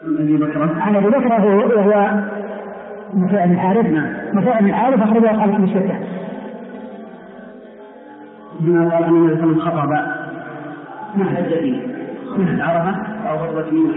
عن أبي بكر وهو مفاعل الحارث. مفاعل الحارث أخرجه أصحاب الكتب الستة. هنا قال أن يكون خطب حجتي عرفة أو خطبة ميمة.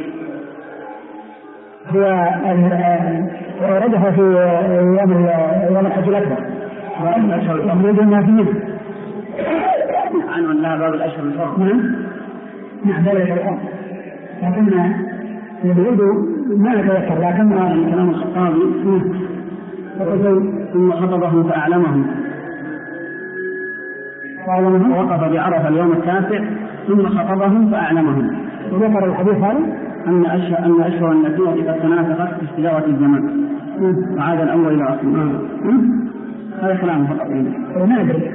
هو ردها في يوم الحج الأكبر يريد الناس منه عنه أنها باب الأشهر الحرم. نعم باب الأشهر الحرم، لكن يريد ما أتذكر، لكن كلام الخطابي ثم خطبهم فأعلمهم ووقف بعرفة اليوم التاسع ثم خطبهم فأعلمهم. وذكر الحديث هذا أن أشهر النبي قد تناسخت في استدارة الزمان وعاد الأول إلى أصل. هذا كلام فقط ما أدري.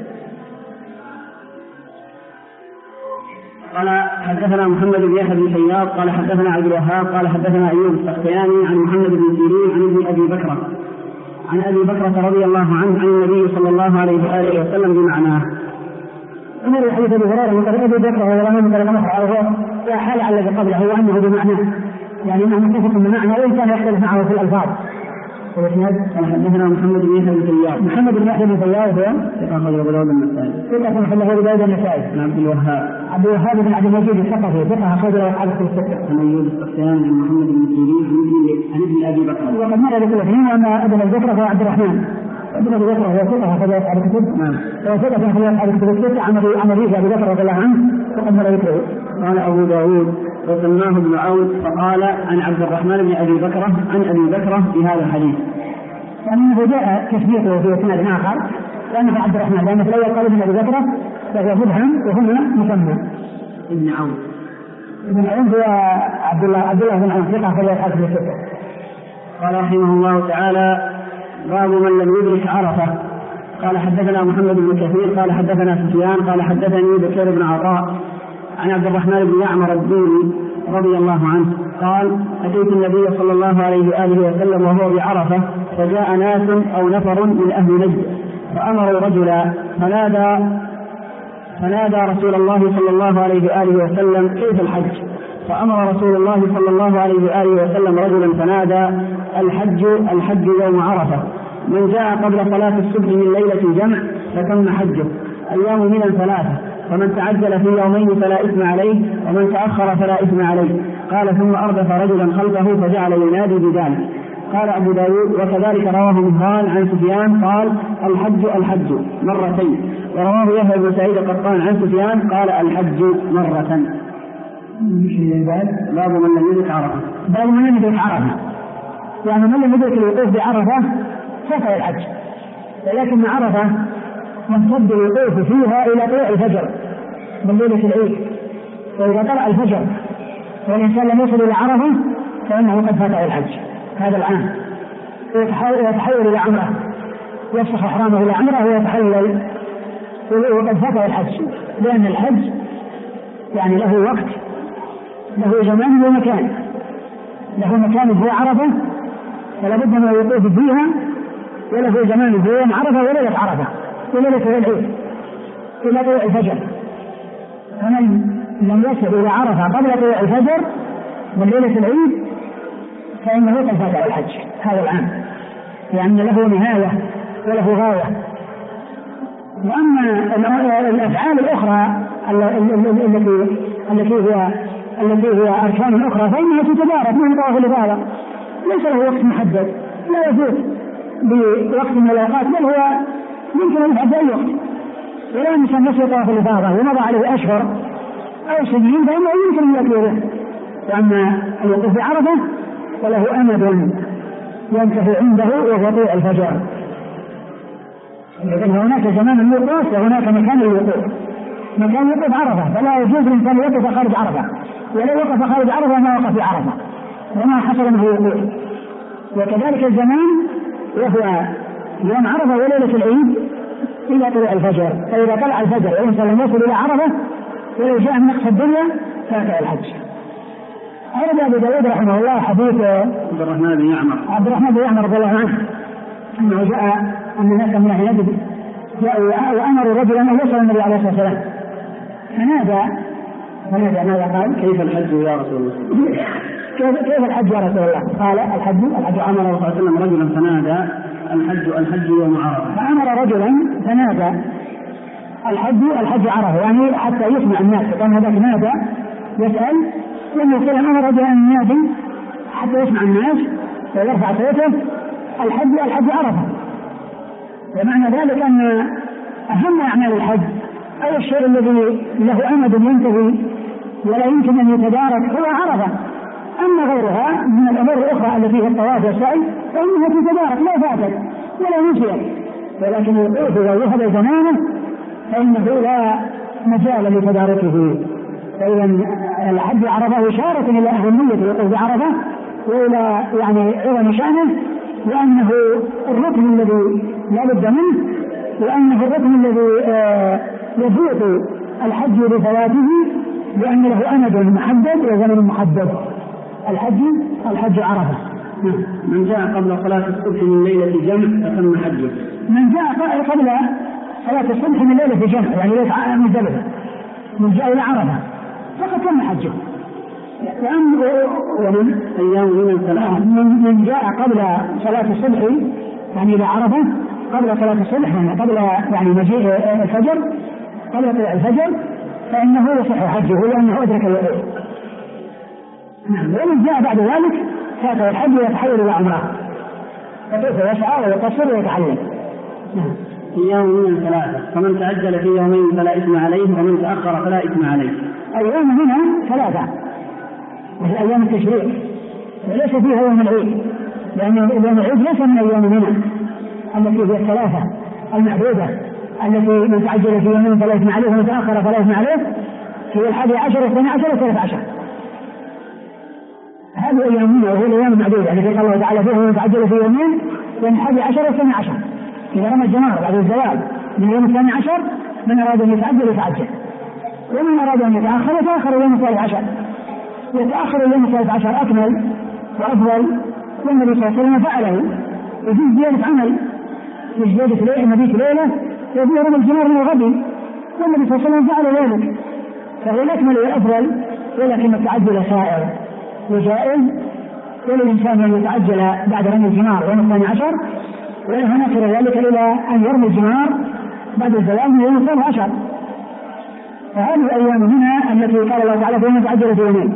قال حدثنا محمد بن يحيى بن سياط قال حدثنا عبد الوهاب قال حدثنا أيوب السختياني عن محمد بن سيرين عن ابن أبي بكرة عن أبي بكرة رضي الله عنه عن النبي صلى الله عليه وآله وسلم بمعناه. أمر حديث أبي هريرة من أبي بكر رضي الله عنه من طريق مصر وحال على الذي قبله وأنه بمعناه، يعني أنه متفق بمعنى وإن كان يختلف معه في الألفاظ. حدثنا محمد بن يحيى بن سياط. محمد بن يحيى بن سياط هو أخرج أبو داود النسائي. ثقة أخرجه أبو داود النسائي. عن عبد الوهاب بن عبد المجيد الثقفي ثقة أخرجه أصحاب الكتب الستة. عن أيوب السختياني عن محمد بن سيرين عن ابن أبي بكر. وقد مر ذكر فيه أن ابن أبي بكر هو عبد الرحمن. ابن أبي بكر هو ثقة أخرجه أصحاب الكتب. وثقة أخرجه أصحاب الكتب الستة عن أبي بكر رضي الله عنه وقد مر ذكره. قال أبو داود وسماه ابن عون فقال عن عبد الرحمن بن أبي بكرة عن أبي بكرة بهذا الحديث. لأنه جاء تثبيته في إسناد آخر لأنه عبد الرحمن، لأن في الأول قال ابن أبي بكرة فهو مبهم وهنا مسمى ابن عون. ابن عون هو عبد الله بن عون ثقة في الحديث الستة. قال رحمه الله تعالى باب من لم يدرك عرفة. قال حدثنا محمد بن كثير قال حدثنا سفيان قال حدثني بكير بن عطاء عن عبد الرحمن بن يعمر الدوري رضي الله عنه قال أتيت النبي صلى الله عليه وآله وسلم وهو بعرفة فجاء ناس أو نفر من أهل نجد فأمروا رجلا فنادى رسول الله صلى الله عليه وآله وسلم كيف الحج؟ فأمر رسول الله صلى الله عليه وآله وسلم رجلا فنادى الحج يوم عرفة من جاء قبل صلاة الصبح من ليلة الجمع فتم حجه أيام من الثلاثة ومن تعجل في يومين فلا إثم عليه ومن تأخر فلا إثم عليه. قال ثم أردف رجلا خلفه فجعل ينادي بذلك. قال أبو داود وكذلك رواه مهران عن سفيان قال الحج مرتين، ورواه يحيى بن سعيد قطان عن سفيان قال الحج مرة. باب من لم يدرك عرفة. باب من لم يدرك عرفة يعني من لم يدرك الوقوف بعرفة فات الحج، ولكن عرفة يمتد الوقوف فيها إلى طلوع الفجر من ليلة العيد، وإذا طلع الفجر والإنسان لم يصل إلى عرفة فإنه قد فاته الحج هذا العام، ويتحول إلى عمرة يفسخ إحرامه إلى عمرة ويتحلل وقد فاته الحج، لأن الحج يعني له وقت له زمان ومكان، له مكان هو عرفة فلا بد من الوقوف فيها، وله زمان هو يوم عرفة وليلة عرفة وليلة العيد إلى طلوع الفجر. فمن لم يصل إلى عرفة قبل طلوع الفجر من ليلة العيد فإنه قد فات الحج هذا العام، لأن له نهاية وله غاية. وأما الأفعال الأخرى التي هي أركان أخرى فإنها تتبارك من طواف الإفاضة، ليس له وقت محدد لا يفوت بوقت من الأوقات، بل هو يمكن أن يفعل أي وقت، ولا يمكن نفسه طواف الإفاضة ومضى عليه أشهر أو سنين فإنه يمكن أن يطلبه. وأما الوقوف بعرفة فله أمد ينتهي عنده وهو طلوع الفجر، لكن هناك زمان الوقوف وهناك مكان الوقوف. مكان يوقف عرفة فلا يجوز الإنسان يوقف خارج عرفة، ولو وقف خارج عرفة ما وقف في عرفة وما حصل منه وقوف. وكذلك الزمان وهو يوم عرفة وليلة العيد إلى طلوع الفجر، فإذا طلع الفجر والإنسان لم يصل إلى عرفة ولو جاء من أقصى الدنيا فات الحج. أورد أبو داود رحمه الله حديث عبد الرحمن بن يعمر رضي الله عنه أنه جاء أن ناس من أهل نجد جاءوا وأمروا رجلا أن يصل النبي عليه الصلاة والسلام فنادى ماذا قال؟ كيف الحج يا رسول الله؟ كيف الحج يا رسول الله؟ قال الحج أمر الله صلى الله عليه وسلم رجلا فنادى الحج يوم عرفة. فأمر رجلا فنادى الحج عرفة، يعني حتى يسمع الناس، كان هذاك نادى يسأل، لما يقول أمر رجلا أن ينادي حتى يسمع الناس ويرفع صوته الحج عرفة. ومعنى ذلك أن أهم أعمال الحج أو الشيء الذي له أمد ينتهي ولا يمكن أن يتدارك هو عرفة. أما غيرها من الأمور الأخرى التي هي الطواف والسعي فإنها تتدارك لا فاتت ولا نسيت، ولكن الوقوف إذا ذهب زمانه فإنه لا مجال لتداركه. فإذا الحج عرفة إشارة إلى أهمية الوقوف بعرفة وإلى يعني عظم شأنه، وأنه الركن الذي لا بد منه، وأنه الركن الذي يفوت الحج بفواته لأن له أمد محدد وزمن محدد. الحج عرفة. من جاء قبل صلاة الصبح من ليلة جمع فتم حجه. من جاء قبل صلاة الصبح من ليلة جمع يعني ليلة مزدلفة من جاء إلى عرفة فقد تم حجه. ومن أيام من جاء قبل صلاة الصبح يعني إلى عرفة قبل صلاة الصبح يعني قبل يعني مجيء الفجر قبل طلوع الفجر فإنه يصح حجه لأنه أدرك الوقوف. ومن جاء بعد ذلك فات الحج ويتحول إلى عمره فكيف يسعى ويقصر ويتعلم. أيام من ثلاثة، فمن تعجل في يومين فلا إثم عليه ومن تأخر فلا إثم عليه. أيام منها ثلاثة مثل أيام التشريق وليس فيها يوم العيد، لأن يوم العيد ليس من أيام منها التي هي الثلاثة المعدودة التي من تعجل في يومين فلا إثم عليه ومن تأخر فلا إثم عليه هي 11 و12 و13. هذه أيام منها وهي الأيام المعدودة التي قال الله تعالى فيها من تعجل في يومين بين 11 و12 إذا رمى الجمار بعد الزوال من يوم 12 من أراد أن يتعجل يتعجل، ومن أراد أن يتأخر يتأخر يوم 13. يتأخر اليوم 13 أكمل وأفضل، والنبي صلى الله عليه وسلم فعله وفي زيادة عمل في زيادة مبيت ليلة وفي رمى الجمار من الغد، والنبي صلى الله عليه وسلم فعل ذلك، فهو الأكمل والأفضل، ولكن التعجل سائر وجائز، وللإنسان أن يتعجل بعد رمي الجمار يوم 12 وله نصر ذلك إلى أن يرمي الجمار بعد الزوال من يوم 13. فهذه الأيام هنا التي قال الله تعالى فيما تعجل في يومين،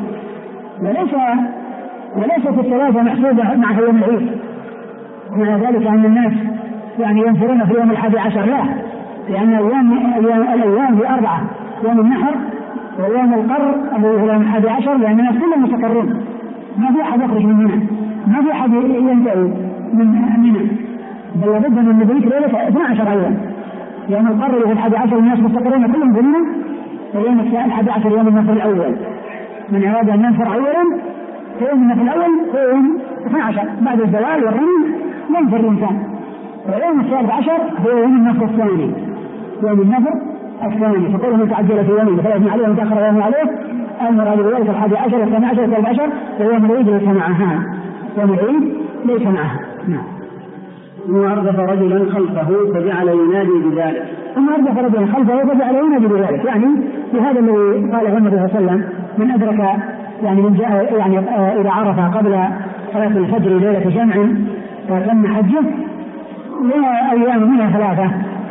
وليست الثلاثة محسوبة مع يوم العيد، ومع ذلك أن الناس يعني ينفرون في يوم 11 لا، لأن الأيام هي 4: يوم النحر ويوم القر الذي هو يوم 11، لأن الناس كلهم مستقرون، ما في أحد يخرج من منى، ما في أحد ينتهي من منى، بل لابد من مبيت ليلة 12 أيام. يوم القر اللي هو 11 الناس مستقرون كلهم في منى، ويوم 11 يوم النفر الأول، من أراد أن ينفر أولا يوم النفر الأول هو يوم 12 بعد الزوال والرمي ينفر الإنسان، ويوم 13 هو يوم النفر الثاني، يوم النفر الثاني. فقوله من تعجل في يومين فلا إثم عليه ومن تأخر يوم عليه، المراد بذلك 11 و12 و13 ويوم العيد ليس معها، يوم العيد ليس معها. ثم أردف رجلا خلفه فجعل ينادي بذلك. ثم أردف رجلا خلفه فجعل ينادي بذلك، يعني بهذا الذي قاله النبي صلى الله عليه وسلم من أدرك يعني من جاء يعني إلى عرفة قبل صلاة الفجر ليلة جمع فتم حجه، وأيام منها ثلاثة.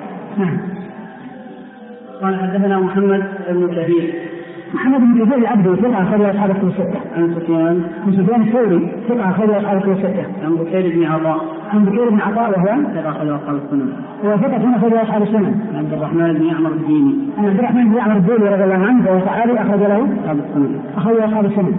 قال حدثنا محمد بن كثير. محمد بن كثير العبدي ثقة أخرج أصحاب الكتب الستة. عن سفيان الثوري ثقة أخرج أصحاب الكتب الستة. عن بكير بن عطاء. عن بكير بن عطاء وهو ثقة أخرج أصحاب السنن. وثقة أخرج أصحاب السنن. عبد الرحمن بن يعمر الديني. عن عبد الرحمن بن يعمر الديني رضي الله عنه وهو صحابي أخرج له أصحاب السنن. أخرج أصحاب السنن.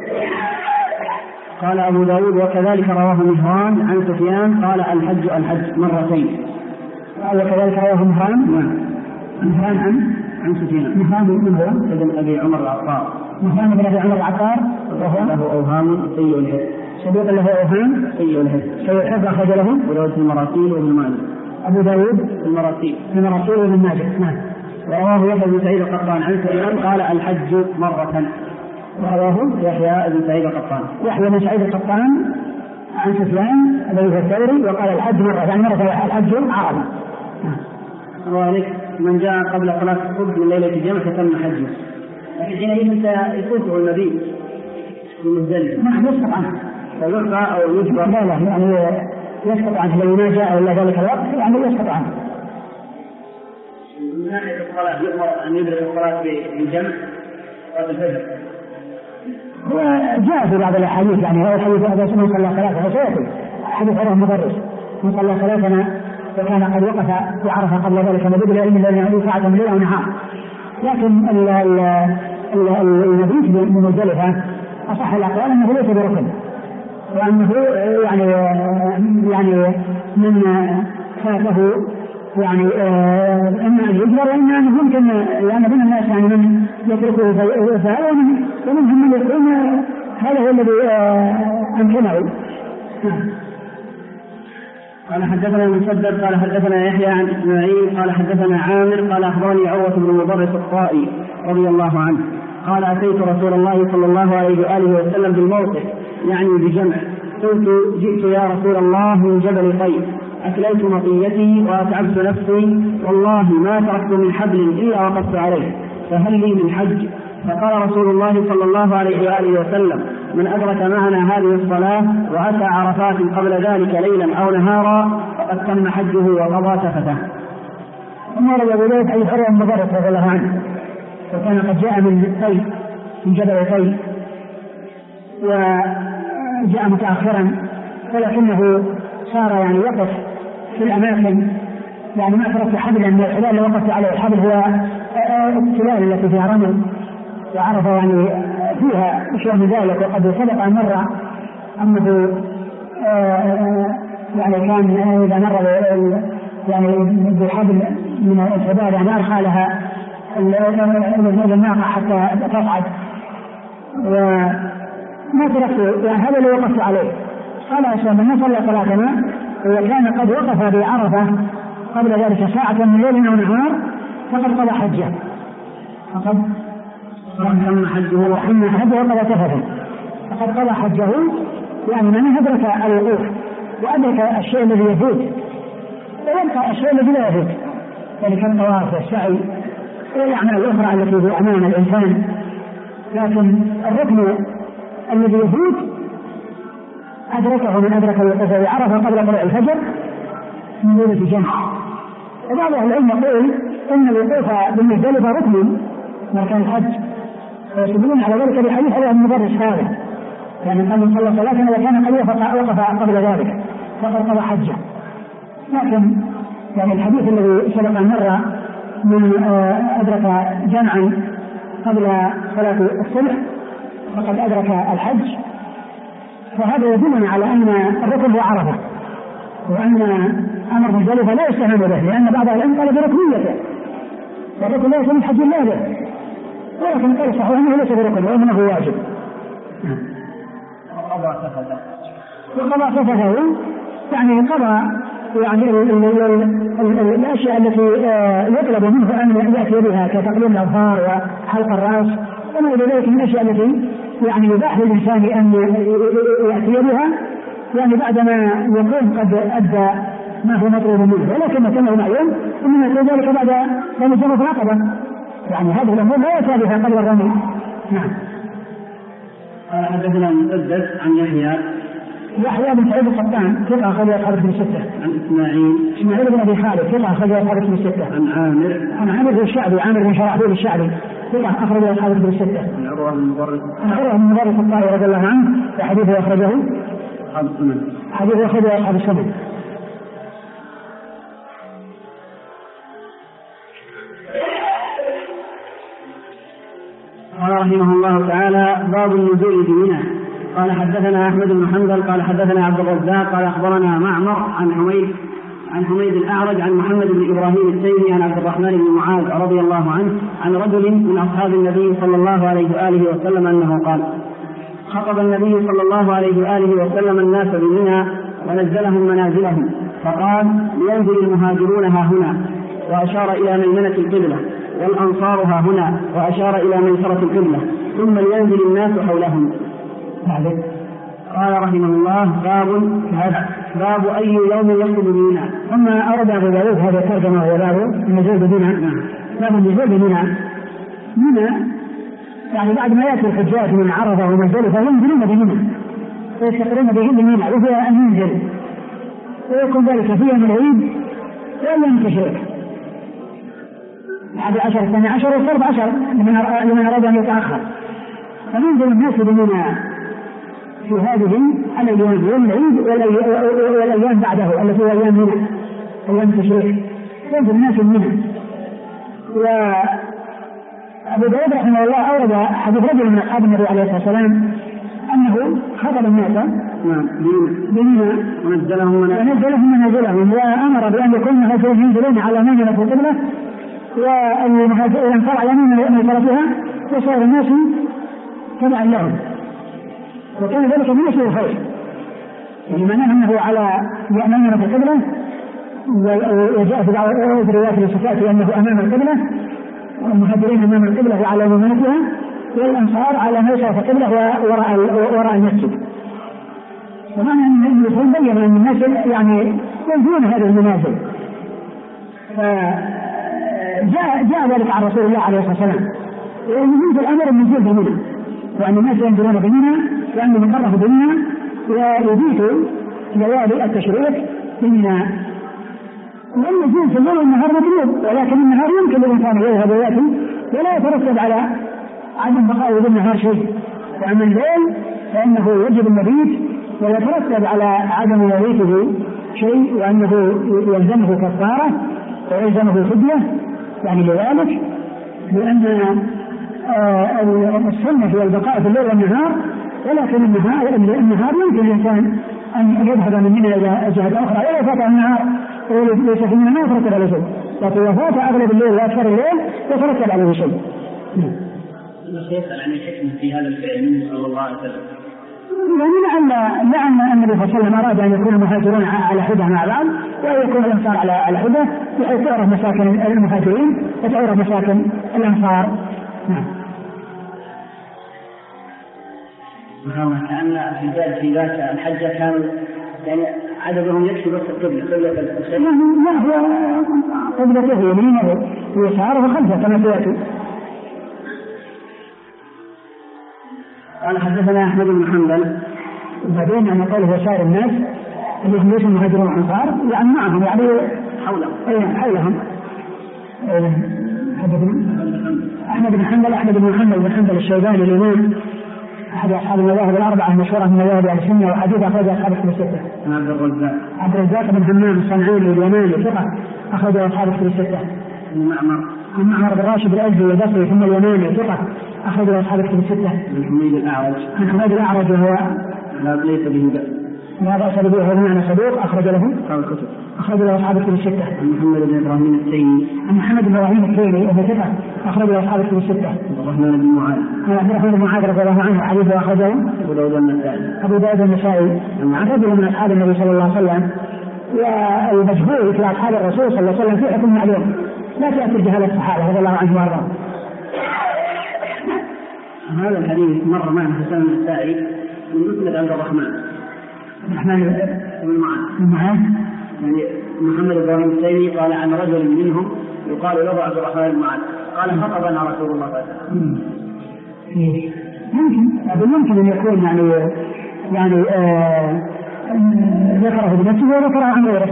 قال أبو داود وكذلك رواه مهران عن سفيان قال الحج مرتين. وكذلك رواه مهران عن سفيان. مهران من هو؟ ابن أبي عمر العطار. مهران بن أبي عمر العطار وهو له أوهام سيء الحفظ. صدوق له أوهام سيء الحفظ أخرج له وداود في المراسيل وابن ماجه. أبو داود في المراسيل وابن ماجه. نعم. ورواه يحيى بن سعيد القطان عن سفيان قال الحج مرة. ورواه يحيى بن سعيد القطان. يحيى بن سعيد القطان عن سفيان الذي هو الثوري وقال الحج مرة، يعني مرة الحج عرفة. وذلك من جاء قبل صلاة الصبح من ليلة الجمع فتم حجه، لكن حينئذ يفوته النبي نعم يسقط عنه فيقطع أو يجبر. لا يعني يسقط عنه لو ما جاء إلا ذلك الوقت يعني يسقط عنه. من ناحية الصلاة يؤمر أن يدرك الصلاة بالجمع صلاة الفجر. وجاء في بعض الأحاديث يعني هذا الحديث هذا من صلى ثلاثة وسيأتي حديث عروة المدرس من صلى ثلاثة وكان قد وقف في عرفة قبل ذلك مدد العلم الذي يعود ساعة من ليلة ونهار. لكن المبيت من مزدلفة أصح الأقوال أنه ليس بركن وأنه يعني من فاته يعني إما أن يجبر وإما أنه يمكن لأن من الناس يعني من يتركه فعلا ومنهم من يكون هذا هو الذي أمكنه. قال حدثنا مسدد قال حدثنا يحيى عن إسماعيل قال حدثنا عامر قال أخبرني عروة بن مضرس الطائي رضي الله عنه قال أتيت رسول الله صلى الله عليه وآله وسلم بالموقف يعني بجمع قلت جئت يا رسول الله من جبل طيب أكليت مطيتي وأتعبت نفسي والله ما تركت من حبل إلا وقفت عليه فهل لي من حج؟ فقال رسول الله صلى الله عليه وآله وسلم من أدرك معنا هذه الصلاة وأتى عرفات قبل ذلك ليلا أو نهارا فقد تم حجه وقضى سفته. أمر أبو ذر حديث عروة بن مضرس رضي الله عنه وكان قد جاء من جبل طيب وجاء متأخرا ولكنه صار يعني يقف في الأماكن يعني ما ترك حبلا من الحبال اللي وقفت عليه. الحبل هو التلال التي فيها رمل وعرف يعني فيها أشياء من ذلك. وقد سبق أن مر أنه يعني كان إذا مر يعني بحبل من الحبال يعني أرخى لها الناقة حتى تصعد وما تركت يعني هذا اللي وقفت عليه. قال أسلم من صلى صلاتنا وكان قد وقف بعرفة قبل ذلك ساعة من ليل أو نهار فقد قضى حجه فقد تم حجه وحن حجه وقضى سفره فقد قضى حجه يعني من أدرك الوقوف وأدرك الشيء الذي يفوت ويبقى الشيء الذي لا يفوت يعني كالطواف والسعي والأعمال الأخرى التي في أمام الإنسان. لكن الركن الذي يفوت أدركه من أدرك الوقوف بعرفة قبل طلوع الفجر من ليلة جمع. وبعض أهل العلم يقول إن الوقوف بالمزدلفة ركن من أركان الحج ويستدلون على ذلك بحديث عروة بن مضرس هذا يعني قال صلى الله عليه وسلم وكان قد وقف قبل ذلك فقد قضى حجه. لكن يعني الحديث الذي سبق أن مر من أدرك جمعا قبل صلاة الصبح فقد أدرك الحج فهذا يدلنا على أن الركن هو عرفة وأن أمر مزدلفة لا يستهان به لأن بعض العلم قال بركنيته والركن ليس من حج الله به ولكن قال صحيح أنه ليس بركن وأنه واجب. وقضى سفره يعني قضى يعني الأشياء التي يطلب منه أن يأتي بها كتقليم الأظفار وحلق الرأس وما إلى ذلك من الأشياء التي يعني يباح للإنسان أن يأتي بها يعني بعدما يكون قد أدى ما هو مطلوب منه. ولكن كما معلوم أنه يكون ذلك بعد مجرد العقبة يعني هذه الأمور لا يأتي بها قبل الرمي. نعم. قال حدثنا مسدد عن يحيى بن سعيد القطان ثقة أخرج أصحاب الكتب الستة. عن إسماعيل بن أبي خالد ثقة أخرج أصحاب الكتب الستة. عن عامر بن الشعبي عامر بن شراحبيل الشعبي ثقة أخرج أصحاب الكتب الستة. عن عروة بن مضرس الطائي رضي الله عنه وحديثه أخرجه أصحاب السنن. قال رحمه الله تعالى باب النزول في منى. قال حدثنا أحمد بن حنبل قال حدثنا عبد الرزاق قال أخبرنا معمر عن حميد الأعرج عن محمد بن إبراهيم التيمي عن عبد الرحمن بن معاذ رضي الله عنه عن رجل من أصحاب النبي صلى الله عليه وآله وسلم أنه قال خطب النبي صلى الله عليه وآله وسلم الناس بمنى ونزلهم منازلهم فقال لينزل المهاجرون ها هنا وأشار إلى ميمنة القبلة والأنصار ها هنا وأشار إلى ميسرة القبلة ثم لينزل الناس حولهم. قال رحمه الله باب أي يوم يخطب بمنى. ثم أرد أبو داود هذا الترجمة وهو باب النزول بمنى. باب النزول بمنى. منى يعني بعد ما يأتي الحجاج من عرفة ومزدلفة ينزلون بمنى ويستقرون بهم بمنى وفيها المنزل، ويكون ذلك في يوم العيد وأيام التشريق 11 12 و14 لمن أراد أن يتأخر، فننزل الناس بمنى في هذه الأيام، يوم العيد والأيام بعده التي هي أيام منى أيام التشريق، ينزل الناس بمنى. وأبو داود رحمه الله أورد حديث رجل من أصحاب النبي عليه الصلاة والسلام أنه خطب الناس بمنى ونزلهم منازلهم، وأمر بأن يكون المهاجرين ينزلون على منزلة القبلة والمهاجرين على منزلتها وصار الناس تبعا لهم، وكان ذلك من أشياء الخير، يعني معناه أنه على منزلة القبلة، وجاء في بعض الروايات الصفات أنه أمام القبلة والمهاجرين أمام القبلة وعلى يمينها، والأنصار على ميسرة القبلة وراء المسجد. ومعنى أن المسلمين بين أن الناس يعني ينزلون هذه المنازل، فجاء ذلك عن رسول الله عليه الصلاة والسلام وينزل الأمر النزول بمنى، وأن الناس ينزلون بمنى وأنهم يقربوا بمنى ويبيتوا ليالي التشريق بمنى. والنزول في الليل والنهار مطلوب، ولكن النهار يمكن للإنسان يذهب ويأتي ولا يترتب على عدم بقائه بالنهار شيء، وأما الليل فإنه يجب المبيت ويترتب على عدم مبيته شيء، وأنه يلزمه كفارة ويلزمه فدية يعني لذلك، لأن السنة هي البقاء في الليل والنهار، ولكن النهار يمكن الإنسان أن يذهب من منى إلى جهة أخرى ولا فات النهار ليس في منى ما يترتب عليه شيء، لكن إذا فات أغلب الليل وأكثر الليل يترتب عليه شيء. يسأل عن الحكمة في هذا الفعل منه صلى الله عليه وسلم، يعني لعل النبي صلى الله عليه وسلم أراد أن يكون المهاجرون على حدة مع بعض وأن يكون الأنصار على حدة، بحيث تعرف مساكن المهاجرين وتعرف مساكن الأنصار. نعم. كأن الحجاج في ذات الحجة كانوا يعني عددهم يكفي بس القبلة لا هو قبلته يمينه ويساره خلفه كما سيأتي. قال حدثنا أحمد بن حنبل، وبعدين أن قوله وسائر الناس الذين ليسوا المهاجرون والأنصار يعني معهم يعني حولهم. أحمد بن حنبل الشيباني الإمام أحد أصحاب المذاهب الأربعة المشهورة من مذاهب أهل السنة، وحديث أخرج أصحاب الكتب الستة. عبد الرزاق بن همام الصنعاني اليماني ثقة أخرج أصحاب الكتب الستة. معمر بن راشد الأزدي البصري ثم اليماني ثقة أخرج أصحاب الكتب الستة. عن حميد الأعرج وهو لا بأس به وهو بمعنى صدوق أخرج له أصحاب الكتب الستة. عن محمد بن إبراهيم التيمي وهو ثقة أخرج له أصحاب الكتب الستة. عبد الرحمن بن معاذ رضي الله عنه حديثه أخرجه أبو داود النسائي عن رجل من أصحاب النبي صلى الله عليه وسلم، والمجهول في أصحاب الرسول صلى الله عليه وسلم في حكم معلوم لا تأثر جهالة الصحابة رضي الله عنهم وارضاهم. هذا الحديث مر معنا حسن النسائي من مسند عبد الرحمن بن معاذ يعني محمد بن إبراهيم التيمي قال عن رجل منهم يقال له عبد الرحمن بن معاذ قال خطبنا رسول الله صلى الله عليه وسلم. ممكن أن يكون يعني ذكره بنفسه وذكره عن غيره.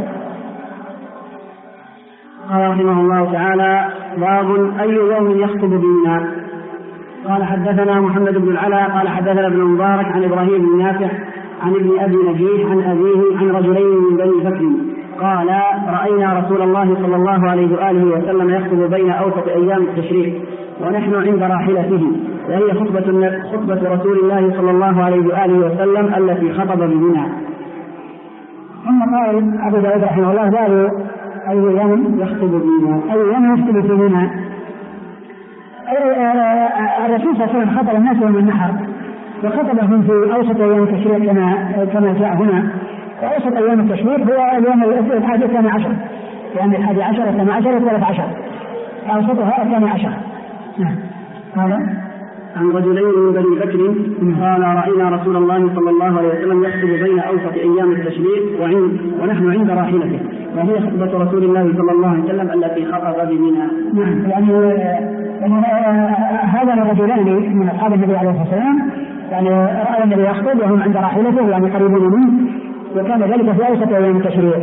قال رحمه الله تعالى: باب أي يوم يخطب بنا. قال حدثنا محمد بن العلاء قال حدثنا ابن المبارك عن إبراهيم بن نافع عن ابن أبي نجيح عن أبيه عن رجلين من بني بكر قال: رأينا رسول الله صلى الله عليه وآله وسلم يخطب بين أوسط أيام التشريق ونحن عند راحلته، وهي خطبة رسول الله صلى الله عليه وآله وسلم التي خطب بمنى. ثم قال أبو داود رحمه الله: باب أي يوم يخطب بمنى، أي يوم يخطب في منى. الرسول صلى الله عليه وسلم خطب الناس يوم النحر، وخطبهم في أوسط أيام التشريق كما جاء هنا. وأوسط أيام التشريق هو اليوم 11 يعني 11 12 13 أوسطها 12. قال عن رجلين من بني بكر قال: رأينا رسول الله صلى الله عليه وسلم يخطب بين أوسط أيام التشريق ونحن عند راحلته، وهي خطبة رسول الله صلى الله عليه وسلم التي خطب بمنى. يعني هذا الرجلان من أصحاب النبي عليه الصلاة والسلام يعني رأى النبي يخطب وهم عند راحلته يعني قريبون منه، وكان ذلك في أوسط أيام التشريع.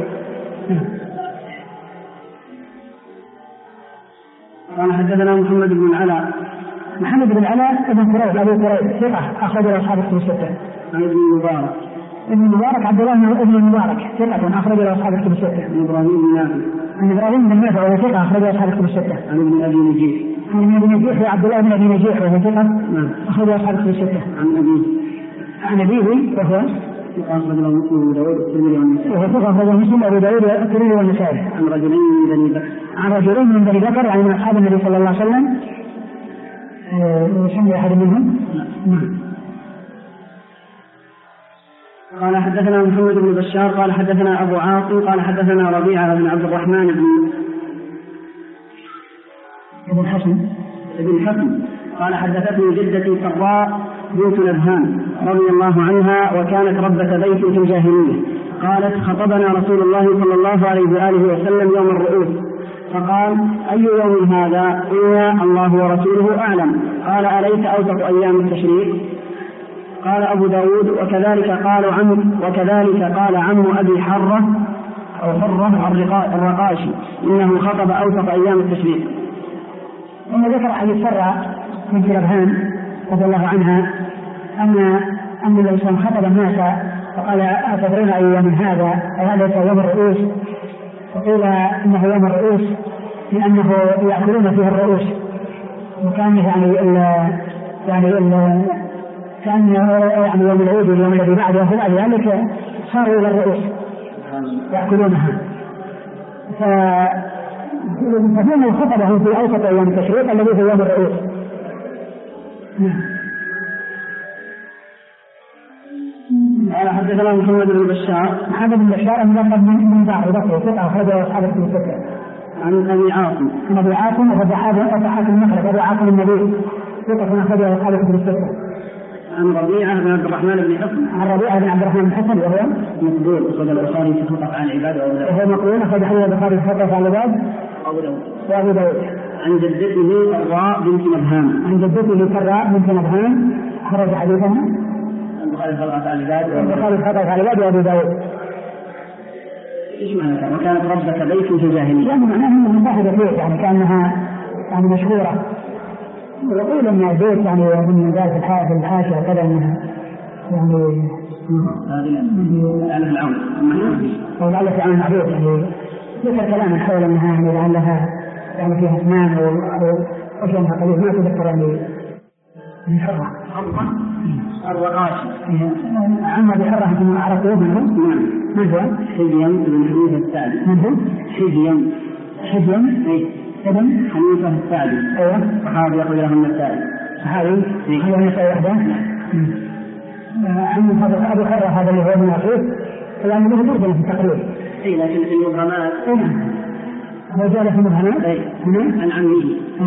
قال حدثنا محمد بن العلاء. محمد بن العلاء ابن قريب أبو قريب ثقة أخرج له أصحاب الكتب الستة. عن ابن المبارك. ابن المبارك عبد الله بن المبارك ثقة أخرج له أصحاب الكتب الستة. عن إبراهيم بن نافع. عن إبراهيم بن نافع وهو ثقة أخرج له أصحاب الكتب الستة. عن ابن أبي نجيح. عن ابن نجيح وعبد الله بن أبي نجيح وهو ثقة أخرج له أصحاب الكتب الستة. عن أبيه. عن أبيه وهو أخرج له مسلم وأبو داود والترمذي والنسائي. وهو ثقة أخرج له مسلم وأبو داود والترمذي والنسائي. عن رجلين من بني بكر. عن رجلين من بني بكر يعني من أصحاب النبي صلى الله عليه وسلم. يسمي أحد منهم؟ نعم. قال حدثنا محمد بن بشار قال حدثنا أبو عاصم قال حدثنا ربيعة بن عبد الرحمن بن حسن قال حدثتني جدتي سراء بنت نبهان رضي الله عنها وكانت ربة بيت في الجاهلية. قالت خطبنا رسول الله صلى الله عليه وآله وسلم يوم الرؤوس فقال أي يوم هذا؟ قلنا الله ورسوله أعلم. قال أليس أوسط أيام التشريق؟ قال أبو داود وكذلك قال عم أبي حرة أو حرة الرقاشي إنه خطب أوسط أيام التشريق. ثم ذكر حديث سراء بنت نبهان رضي الله عنها أن النبي صلى الله عليه وسلم خطب الناس فقال أتدرون أي يوم هذا؟ أليس يوم الرؤوس؟ فقيل إنه يوم الرؤوس لأنه يأكلون فيه الرؤوس وكان كان يعني يوم العيد واليوم الذي بعده وبعد ذلك صاروا إلى الرؤوس يأكلونها. فهنا خطبه في أوسط أيام التشريق الذي هو يوم الرؤوس. قال حدثنا محمد بن بشار الملقب من بعض بكر ثقة أخرجه أصحاب الكتب الستة. عن أبي عاصم وضحاك المخرج أبو عاصم النبي ثقة أخرجه أصحاب الكتب الستة. عن ربيعة بن عبد الرحمن بن حسن وهو مقبول أخرج البخاري في خطأ عن العباد وهو مقبول أخرج حديث البخاري في خطأ عن العباد وأبو داود. عن جدته سراء بنت نبهان أخرج حديثها البخاري خطأ عن العباد وأبو داود. إيش معنى وكانت ربة بيت في الجاهلية؟ يعني معناه أنها صاحبة بيت يعني كأنها يعني مشهورة. ويقول أن البيت يعني من ذلك الحاشية وكذا أنها يعني هذه العون أو لعلها عن معروف يعني ذكر كلام حول أنها يعني لعلها يعني فيها أسنان وأشياء قليل ما تذكر يعني من حرة الرقاشي عما بحرة أنتم عرفتوه منه؟ نعم. من هو؟ حجيم بن حنيفة السعدي. من هو؟ حجيم ابن حنيفة السعدي. أيوه. صحابي يقول له النسائي. صحابي؟ هو النسائي وحده؟ عن أبو حرة هذا اللي هو من أخيه لأنه له ترجمة في التقريب. إيه لكن في المبهمات. هو جاء في المبهمات؟ إيه. عن عمه.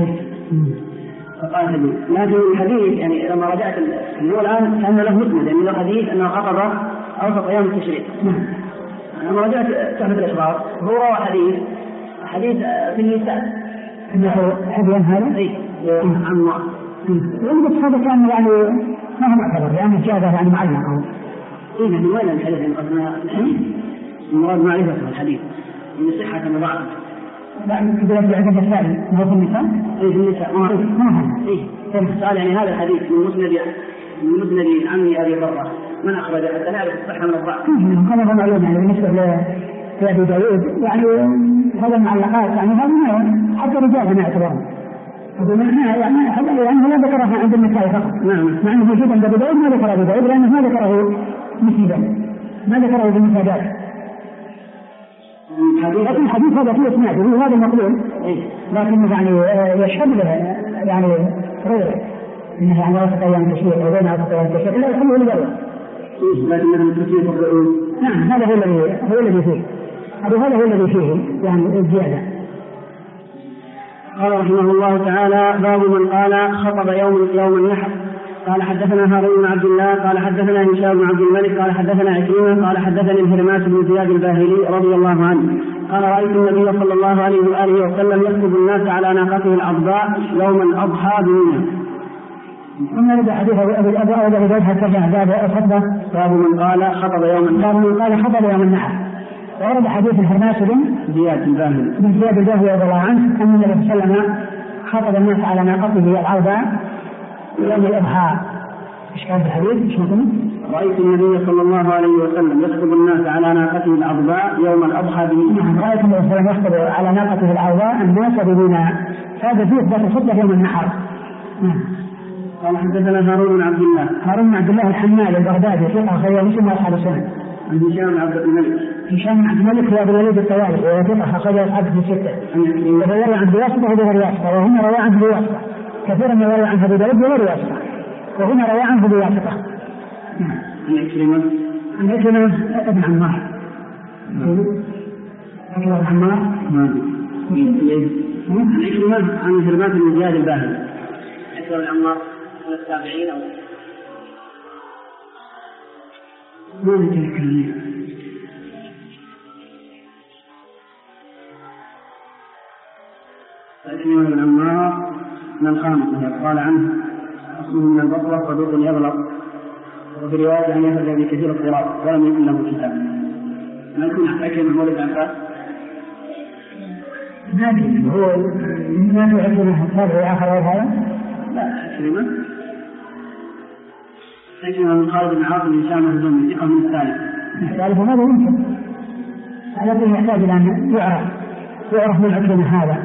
فقال لي لكن الحديث يعني لما رجعت هو الآن كان له مسند يعني له حديث أنه خطب أوسط أيام التشريق. لما رجعت تحت الإخبار هو روى حديث في النساء إنه حديث هذا؟ إيه عن الله. بس هذا كان يعني ما هو معتبر لأنه جاء يعني معلق. إيه من وين الحديث يعني قصدنا المراد معرفة الحديث من صحة وضعف. لا كذلك العدد الثاني هو في النساء؟ إيه في النساء سؤال يعني هذا الحديث من مسند عمي أبي برة من أخرج حتى نعرف الصحة من الضعف. هذا معلوم يعني بالنسبة لأبي داود يعني هذا المعلقات يعني هذا حتى رجال ما يعتبرون. هذا معناه يعني لا ذكرها عند النساء فقط. نعم. مع أنه موجود عند أبي داود ما ذكر أبي داود لأنه ما ذكره مسندا ما ذكره بالمفردات. لكن الحديث هذا فيه اسناد وهذا المقلوب لكن يعني يشهد له يعني غيره انه يعني وسط ايام التشريق وبين وسط ايام التشريق لا يخليه لغيره. لكنه تشريق الرؤوس. نعم هذا هو الذي فيه هذا هو الذي فيه يعني الزياده. قال رحمه الله تعالى باب من قال خطب يوم النحر. قال حدثنا هارون بن عبد الله قال حدثنا هشام بن عبد الملك قال حدثنا عكرمة قال حدثني الهرماس بن زياد الباهلي رضي الله عنه قال رأيت النبي صلى الله عليه وآله وسلم يخطب الناس على ناقته العضباء يوم الأضحى بمنى. ثم رد حديث أبي ذر ترجمة باب الخطبة باب من قال خطب يوم النحر. باب من قال خطب يوم النحر. ورد حديث الحرماس بن زياد الباهلي رضي الله عنه أن النبي صلى الله عليه وسلم خطب الناس على ناقته العضباء يوم الأضحى. ايش كان في الحديث؟ ايش ممكن؟ رأيت النبي صلى الله عليه وسلم يخطب الناس على ناقته العضباء يوم الأضحى بمنى. رأيت النبي صلى الله عليه وسلم يخطب على ناقته العضباء الناس بمنى. هذا فيه ذات الخطبة يوم النحر. قال حدثنا هارون بن عبد الله الحمال البغدادي ثقة أخرجه مسلم وأصحاب السنن. عن هشام بن عبد الملك. هشام بن عبد الملك هو أبو الوليد الطوالي وهو ثقة أخرجه أصحاب الستة. روى عن بواسطة وغير واسطة وهنا روى عنه بواسطة. كثيرا ما روى عنه أبو داود وغير واسطة وهنا روى عنه بواسطة. عن عكرمة ابن عمار. عكرمة بن عمار. عن عكرمة عن حرمات بن زياد الباهلي. عكرمة بن عمار من التابعين أو ما نتذكر. عكرمة بن عمار من الخامسة قال عنه أصله من البصرة صدوق يغلط. وفي رواية عن يحيى بن كثير القراء ولم يكن له كتاب. ما يكون عكرمة مولد عباس؟ ما أدري هو ما في عكرمة تابع آخر غير هذا؟ لا عكرمة من خالد بن عاصم بن هشام الزهري ثقة من الثالث. ذلك ماذا يمكن؟ الذي يحتاج إلى أن يعرف من عكرمة هذا.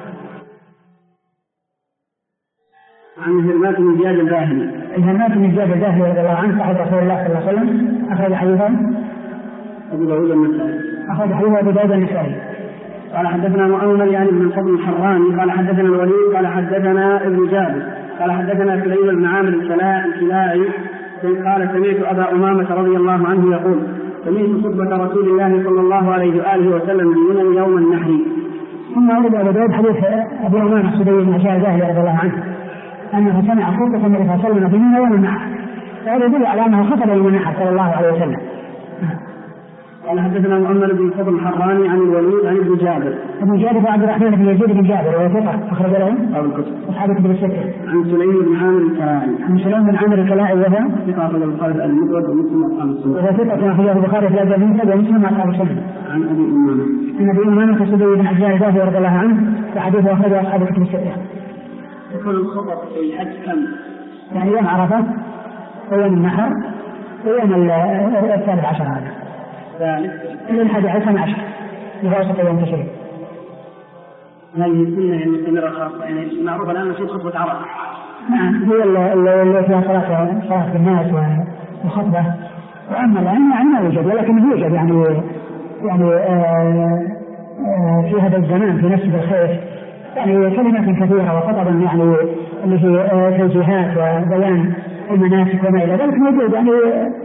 عن هرمات بن زياد الباهلي. هرمات بن زياد الباهلي رضي الله عنه صاحب رسول الله صلى الله عليه وسلم أخرج حديثا أبو داود النسائي. أخرج حديث أبو داود النسائي. قال حدثنا مؤمل يعني بن الفضل الحراني قال حدثنا الوليد قال حدثنا ابن جابر قال حدثنا سليم بن عامر الكلاعي قال سمعت أبا أمامة رضي الله عنه يقول سمعت خطبة رسول الله صلى الله عليه وآله وسلم بمنى يوم النحر. ثم أورد أبو داود حديث أبي أمامة السدي بن الباهلي رضي الله عنه أنه سمع خطبة النبي صلى الله عليه وسلم بمنى يوم النحر. فهذا يدل على أنه خطب يوم النحر صلى الله عليه وسلم. قال حدثنا مؤمل بن الفضل الحراني عن الوليد عن ابن جابر وعبد الرحمن بن يزيد بن جابر وهو ثقة أخرج له أصحاب الكتب الستة. عن سليم بن عامر الكلاعي وهو ثقة أخرج البخاري المفرد ومسلم وأصحاب السنن. وهو ثقة أخرجه البخاري في الأدب المفرد ومسلم وأصحاب السنن. عن أبي أمامة السدي بن الباهلي رضي الله عنه وحديثه أخرجه أصحاب الكتب الستة. يكون الخطب في الحج كم؟ يعني يوم عرفة ويوم النحر ويوم 13 هذا. إلى 11 لغاية يوم تشريق. هذه السنة المستمرة خاصة يعني معروفة الآن نشوف خطبة عرفة. نعم هي اللي فيها صلاة بالناس وخطبة. وأما الآن يعني ما يوجد ولكن يوجد يعني في هذا الزمان في مسجد الخيف يعني كلمات كثيرة وخطبا يعني اللي هي توجيهات وبيان المناسك وما إلى ذلك موجود يعني